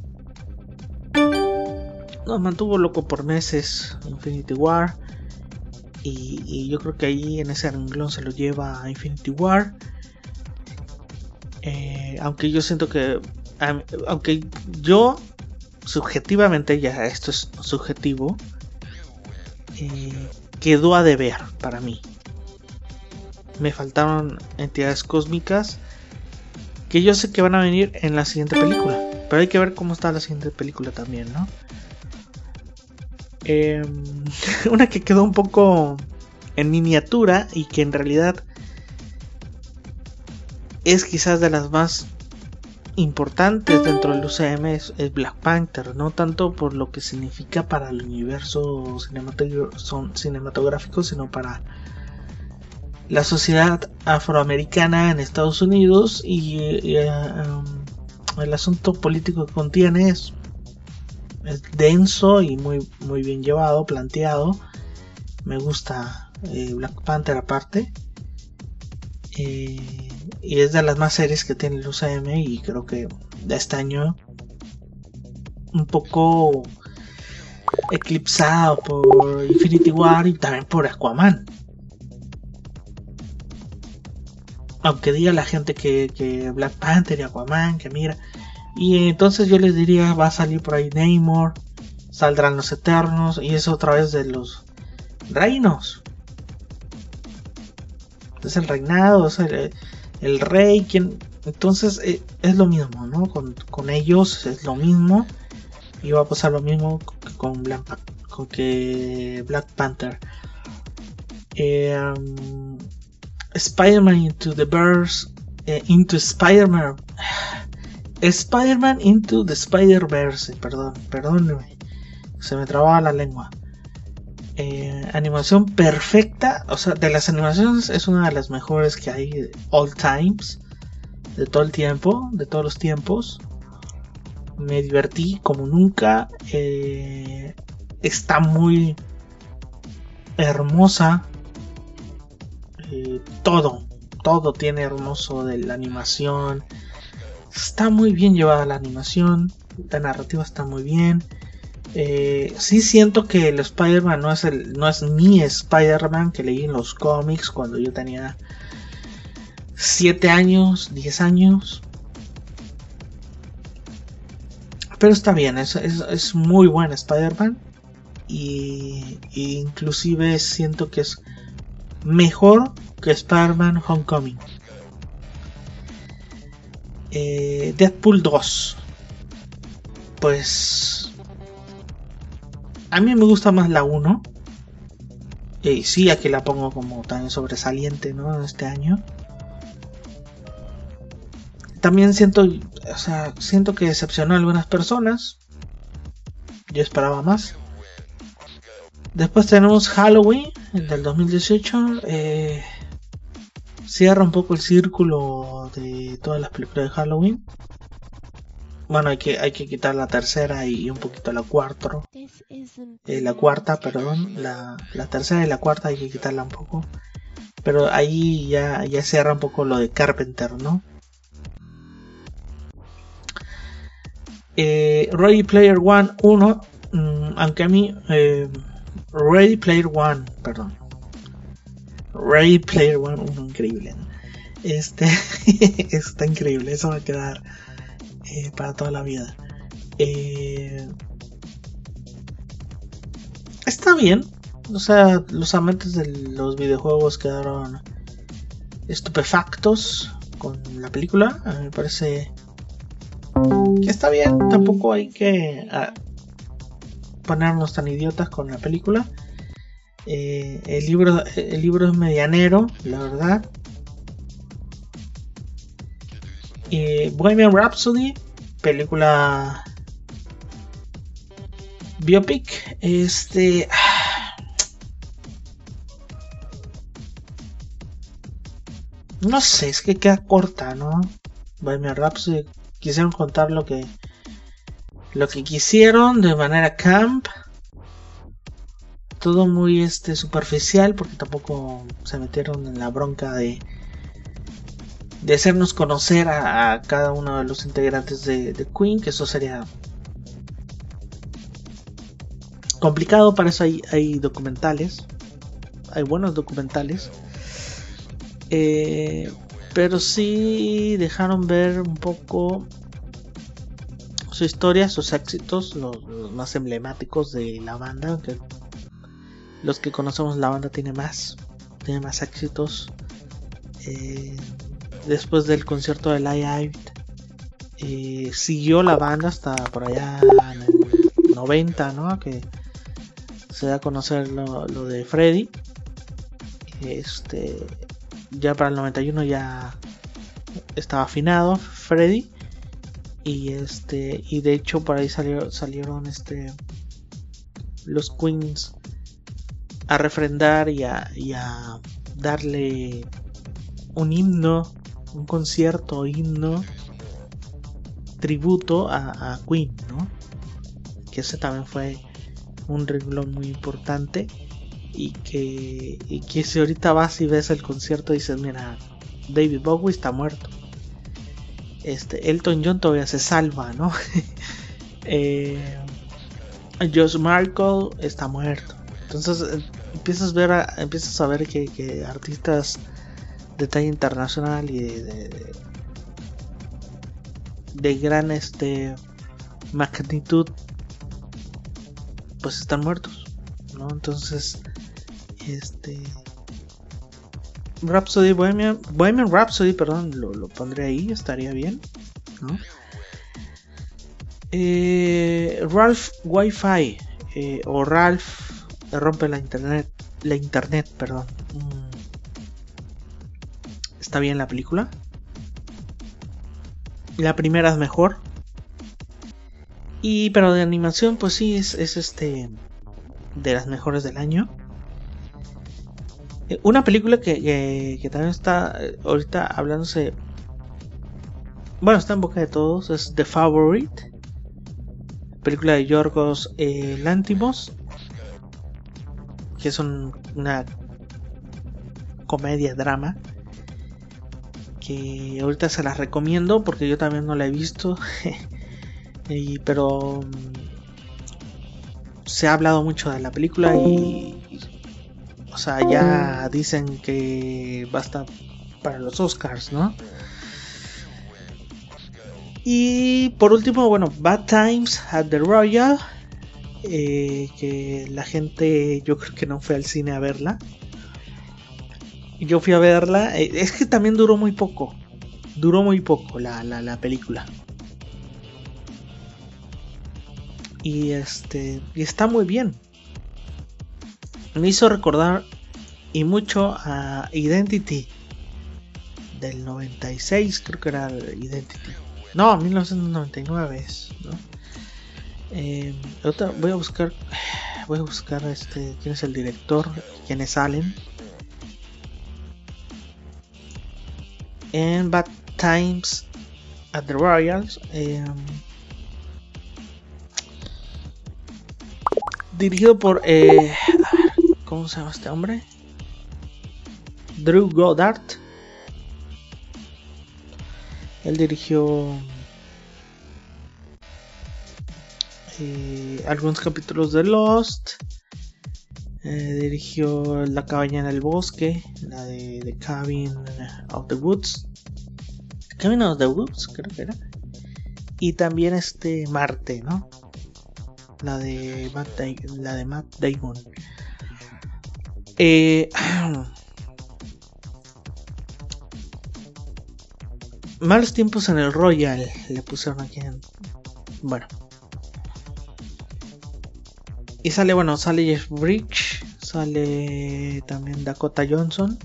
nos mantuvo loco por meses Infinity War. Y, y yo creo que ahí en ese renglón se lo lleva a Infinity War. Eh, aunque yo siento que um, aunque yo subjetivamente, ya esto es subjetivo, eh, quedó a deber para mí. Me faltaron entidades cósmicas que yo sé que van a venir en la siguiente película, pero hay que ver cómo está la siguiente película también, ¿no? Eh, una que quedó un poco en miniatura y que en realidad es quizás de las más importantes dentro del U C M es, es Black Panther, no tanto por lo que significa para el universo cinematográfico, sino para la sociedad afroamericana en Estados Unidos. Y, y uh, um, el asunto político que contiene es Es denso y muy, muy bien llevado, planteado. Me gusta eh, Black Panther aparte. Eh, y es de las más series que tiene el U C M. Y creo que de este año un poco eclipsado por Infinity War y también por Aquaman. Aunque diga la gente que, que Black Panther y Aquaman, que mira... Y entonces yo les diría, va a salir por ahí Namor, saldrán los Eternos, y es otra vez de los reinos. Es el reinado, es el, el rey, quien... Entonces eh, es lo mismo, ¿no? Con, con ellos es lo mismo. Y va a pasar lo mismo con Black, con que Black Panther. Eh, um, Spider-Man Into the Verse, eh, Into Spider-Man... Spider-Man Into the Spider-Verse, perdón, perdóneme, se me trababa la lengua. Eh, animación perfecta, o sea, de las animaciones es una de las mejores que hay all times, de todo el tiempo, de todos los tiempos. Me divertí como nunca. Eh, está muy hermosa. Eh, todo, todo tiene hermoso de la animación. Está muy bien llevada la animación, la narrativa está muy bien. Eh, sí siento que el Spider-Man no es el, no es mi Spider-Man que leí en los cómics cuando yo tenía siete años, diez años. Pero está bien, es, es, es muy buen Spider-Man. Y, y inclusive siento que es mejor que Spider-Man Homecoming. Eh, Deadpool dos, pues a mí me gusta más la uno. Y eh, sí, aquí la pongo como también sobresaliente, ¿no? En este año. También siento, o sea, siento que decepcionó a algunas personas. Yo esperaba más. Después tenemos Halloween, el del dos mil dieciocho. Eh, cierra un poco el círculo de todas las películas de Halloween. Bueno, hay que, hay que quitar la tercera y un poquito la cuarta. Eh, la cuarta, perdón. La, la tercera y la cuarta hay que quitarla un poco. Pero ahí ya, ya cierra un poco lo de Carpenter, ¿no? Eh, Ready Player One uno. Mmm, aunque a mí... Eh, Ready Player One, perdón. Ready Player One, uno increíble, ¿no? Este está increíble, eso va a quedar eh, para toda la vida. Eh, está bien, O sea, los amantes de los videojuegos quedaron estupefactos con la película. A mí me parece que está bien. Tampoco hay que a, ponernos tan idiotas con la película. Eh, el libro, el libro es medianero, la verdad. Eh, Bohemian Rhapsody, película biopic. Este. No sé, es que queda corta, ¿no? Bohemian Rhapsody quisieron contar lo que lo que quisieron de manera camp. Todo muy este superficial, porque tampoco se metieron en la bronca de de hacernos conocer a, a cada uno de los integrantes de, de Queen, que eso sería complicado. Para eso hay, hay documentales, hay buenos documentales. Eh, pero sí dejaron ver un poco su historia, sus éxitos, los, los más emblemáticos de la banda. Aunque los que conocemos la banda tiene más, tiene más éxitos. Eh, después del concierto de Live Aid, eh, siguió la banda hasta por allá en el noventa, ¿no? Que se da a conocer lo, lo de Freddie. Este. Ya para el noventa y uno ya estaba afinado Freddie, y este y de hecho por ahí salió, salieron este los Queens a refrendar y a, y a darle un himno, un concierto himno tributo a, a Queen, ¿no? Que ese también fue un renglón muy importante. Y que, y que si ahorita vas y ves el concierto y dices, mira, David Bowie está muerto, este Elton John todavía se salva, ¿no? eh, George Michael está muerto. Entonces eh, empiezas a ver a, empiezas a ver que, que artistas de talla internacional y de, de, de, de gran este magnitud pues están muertos, ¿no? Entonces Este Rhapsody, Bohemian, Bohemian Rhapsody, perdón, lo, lo pondré ahí, estaría bien, ¿no? Eh, Ralph Wi-Fi eh, o Ralph rompe la internet, la internet, perdón. Mm. Está bien la película. La primera es mejor. Y pero de animación, pues sí, es, es este de las mejores del año. Una película que, que, que también está ahorita hablándose, bueno, está en boca de todos, es The Favorite, película de Yorgos eh, Lanthimos, que es un, una comedia drama que ahorita se las recomiendo porque yo también no la he visto. y, pero se ha hablado mucho de la película y o sea, ya dicen que va a estar para los Oscars, ¿no? Y por último, bueno, Bad Times at the Royal, eh, que la gente, yo creo que no fue al cine a verla. Yo fui a verla, eh, es que también duró muy poco, duró muy poco la, la, la película. Y este, y está muy bien. Me hizo recordar y mucho a Identity del noventa y seis, creo que era Identity. No, mil novecientos noventa y nueve es, ¿no? Eh, otra, voy a buscar, voy a buscar este, quién es el director, quiénes salen. En Bad Times at the Royals, eh, dirigido por eh, ¿cómo se llama este hombre? Drew Goddard. Él dirigió eh, algunos capítulos de Lost. Eh, dirigió La cabaña en el bosque, la de The Cabin of the Woods. Cabin of the Woods, creo que era. Y también este Marte, ¿no? La de Matt, la de Matt Damon. Eh, malos tiempos en el Royal le pusieron aquí en... Bueno. Y sale, bueno, sale Jeff Bridges, sale también Dakota Johnson.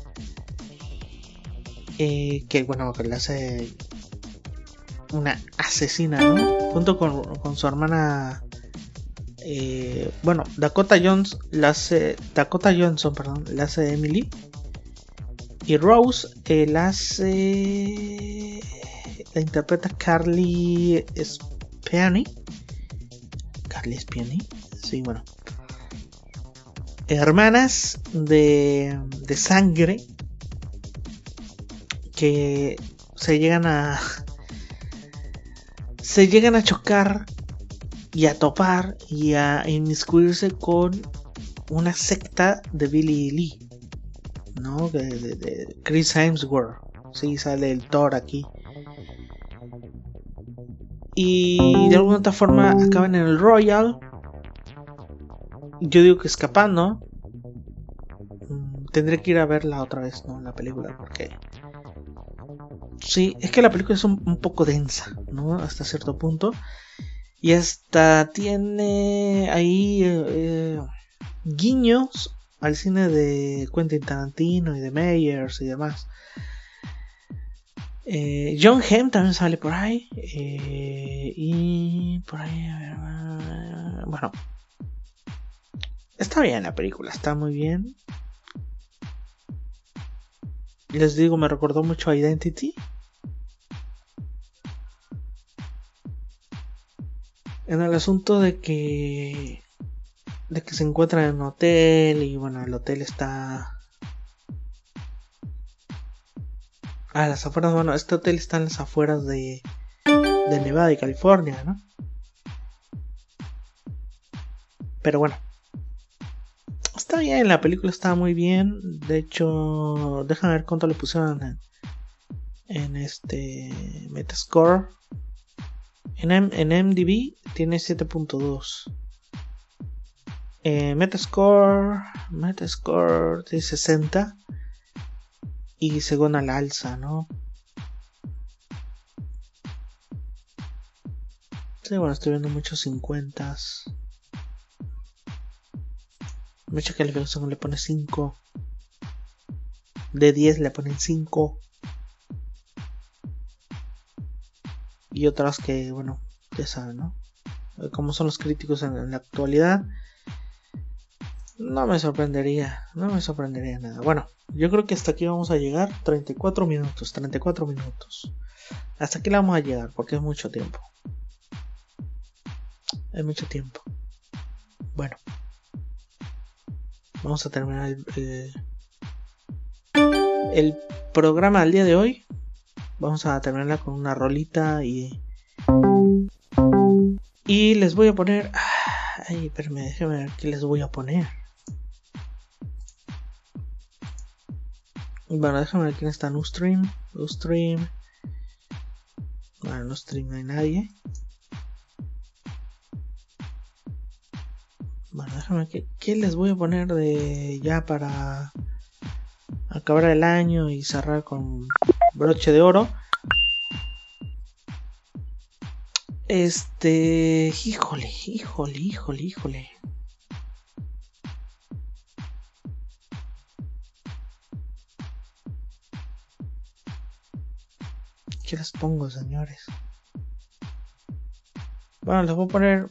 Eh, que bueno, que le hace una asesina, ¿no? Junto con, con su hermana. Eh, bueno, Dakota Jones la hace. Dakota Johnson, perdón, la hace Emily. Y Rose eh, la hace. La interpreta Carly Spiani. Carly Spiani. Sí, bueno. Hermanas de, de sangre que se llegan a se llegan a chocar y a topar y a inmiscuirse con una secta de Billy Lee, ¿no? De, de, de Chris Hemsworth. Sí, sale el Thor aquí. Y de alguna otra forma acaban en el Royal. Yo digo que escapando. Tendré que ir a verla otra vez, ¿no? La película, porque sí, es que la película es un, un poco densa, ¿no? Hasta cierto punto. Y hasta tiene ahí eh, guiños al cine de Quentin Tarantino y de Meyers y demás. Eh, John Hamm también sale por ahí. Eh, y por ahí, a ver, bueno, está bien la película, está muy bien. Les digo, me recordó mucho a Identity. En el asunto de que de que se encuentran en un hotel y bueno, el hotel está a las afueras, bueno, este hotel está en las afueras de de Nevada y California, ¿no? Pero bueno, está bien, la película está muy bien. De hecho, déjame ver cuánto le pusieron en, en este Metascore. En, M- en M D B tiene siete punto dos. Eh, Metascore, Metascore de sesenta. Y según al alza, ¿no? Sí, bueno, estoy viendo muchos cincuentas. Mucha calificación le pone cinco. De diez le ponen cinco. Y otras que, bueno, ya saben, ¿no? Como son los críticos en, en la actualidad. No me sorprendería. No me sorprendería nada. Bueno, yo creo que hasta aquí vamos a llegar. treinta y cuatro minutos. treinta y cuatro minutos. Hasta aquí la vamos a llegar porque es mucho tiempo. Es mucho tiempo. Bueno. Vamos a terminar el, el, el programa del día de hoy. Vamos a terminarla con una rolita y y les voy a poner, ay, espérame, déjenme ver qué les voy a poner. Bueno, déjame ver quién está en Ustream. Ustream. Bueno, en Ustream no hay nadie. Bueno, déjame ver qué, qué les voy a poner de ya para acabar el año y cerrar con broche de oro. Este, híjole, híjole, híjole, híjole. ¿Qué les pongo, señores? Bueno, les voy a poner.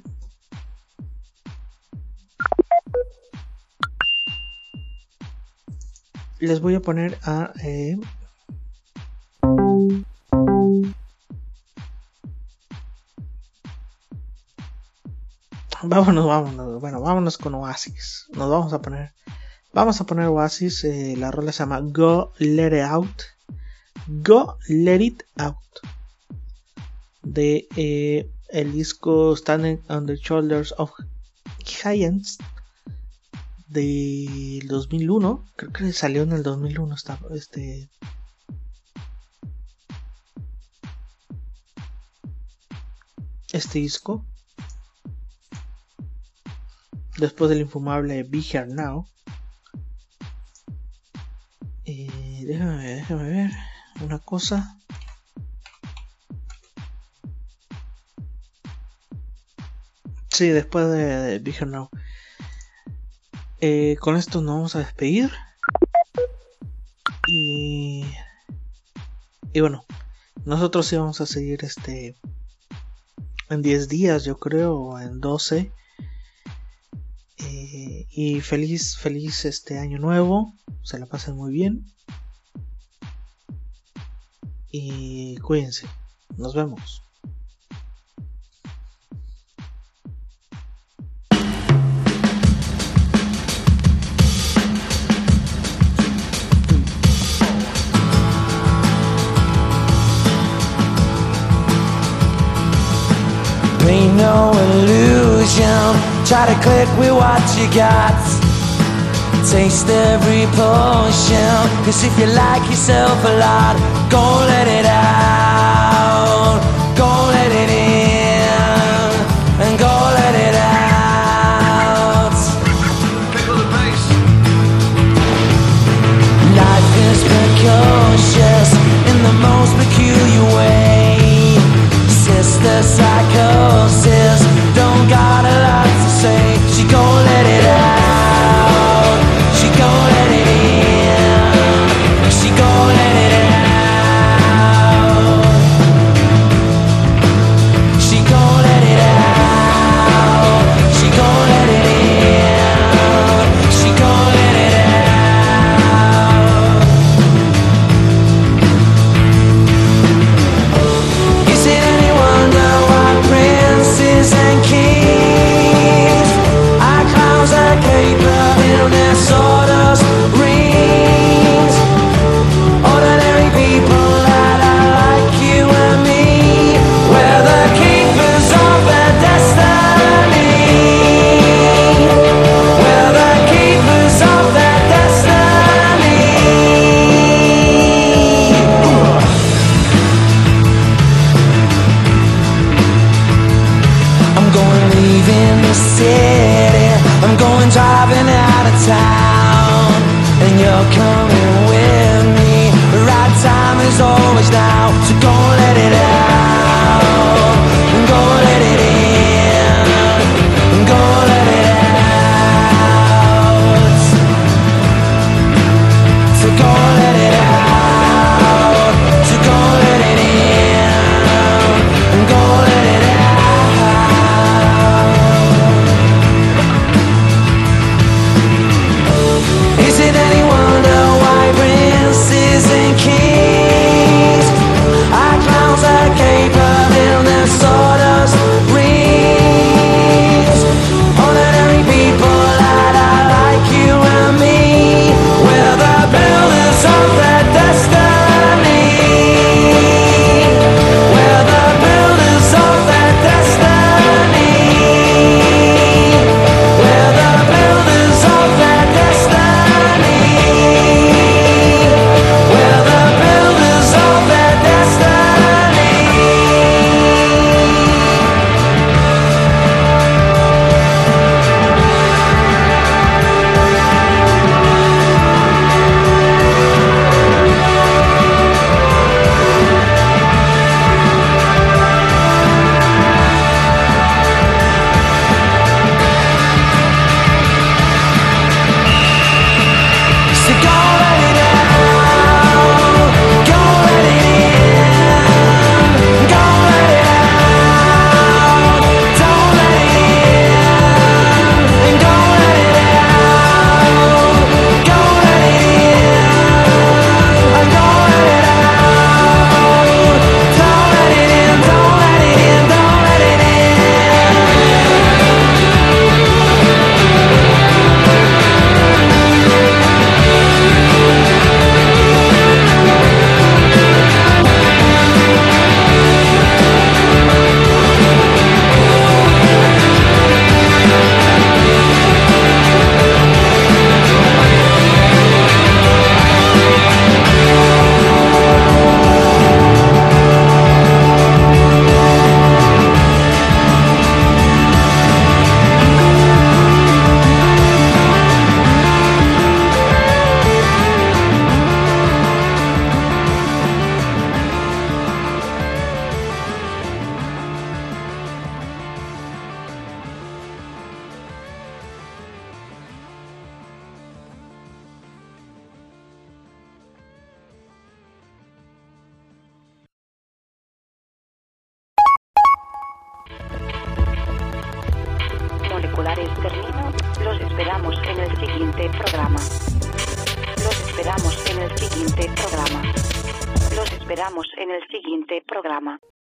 Les voy a poner a. Eh... Vámonos, vámonos. Bueno, vámonos con Oasis. Nos vamos a poner. Vamos a poner Oasis. Eh, la rola se llama Go Let It Out. Go Let It Out. De eh, el disco Standing on the Shoulders of Giants. Del dos mil uno. Creo que salió en el dos mil uno. Esta, este. Este disco. Después del infumable Be Here Now. Eh, déjame ver, déjame ver una cosa. Sí, después de, de Big Hero Now. Eh, con esto nos vamos a despedir. Y, y bueno, nosotros íbamos a seguir este en diez días, yo creo, o en doce. Eh, y feliz, feliz este año nuevo. Se la pasen muy bien. Y cuídense. Nos vemos. Ain't no illusion. Try to click with what you got. Taste every potion. Cause if you like yourself a lot, go let it out. Go let it in. And go let it out. Pick up the bass. Life is precocious in the most peculiar way. Sister psychosis, don't got a lot to say. She gon' let it out. She gon' let it in. She gon' let it out. She gon' let it out. She gon' let it in. She gon' let it out. Is it any wonder why princes and kings are clowns that caper in their sawdust rings? Ordinary people that are like you and me, we're the keepers of their destiny. We're the keepers of their destiny. I'm going leaving the city. I'm going driving out of town. And you're coming with me. The right time is always now. So go let it out. And go let it in. And go let it out. So go let it out. So go let it in. And go let it out. Is it any wonder why princes and kings are moleculares termino. Los esperamos en el siguiente programa. Los esperamos en el siguiente programa. Los esperamos en el siguiente programa.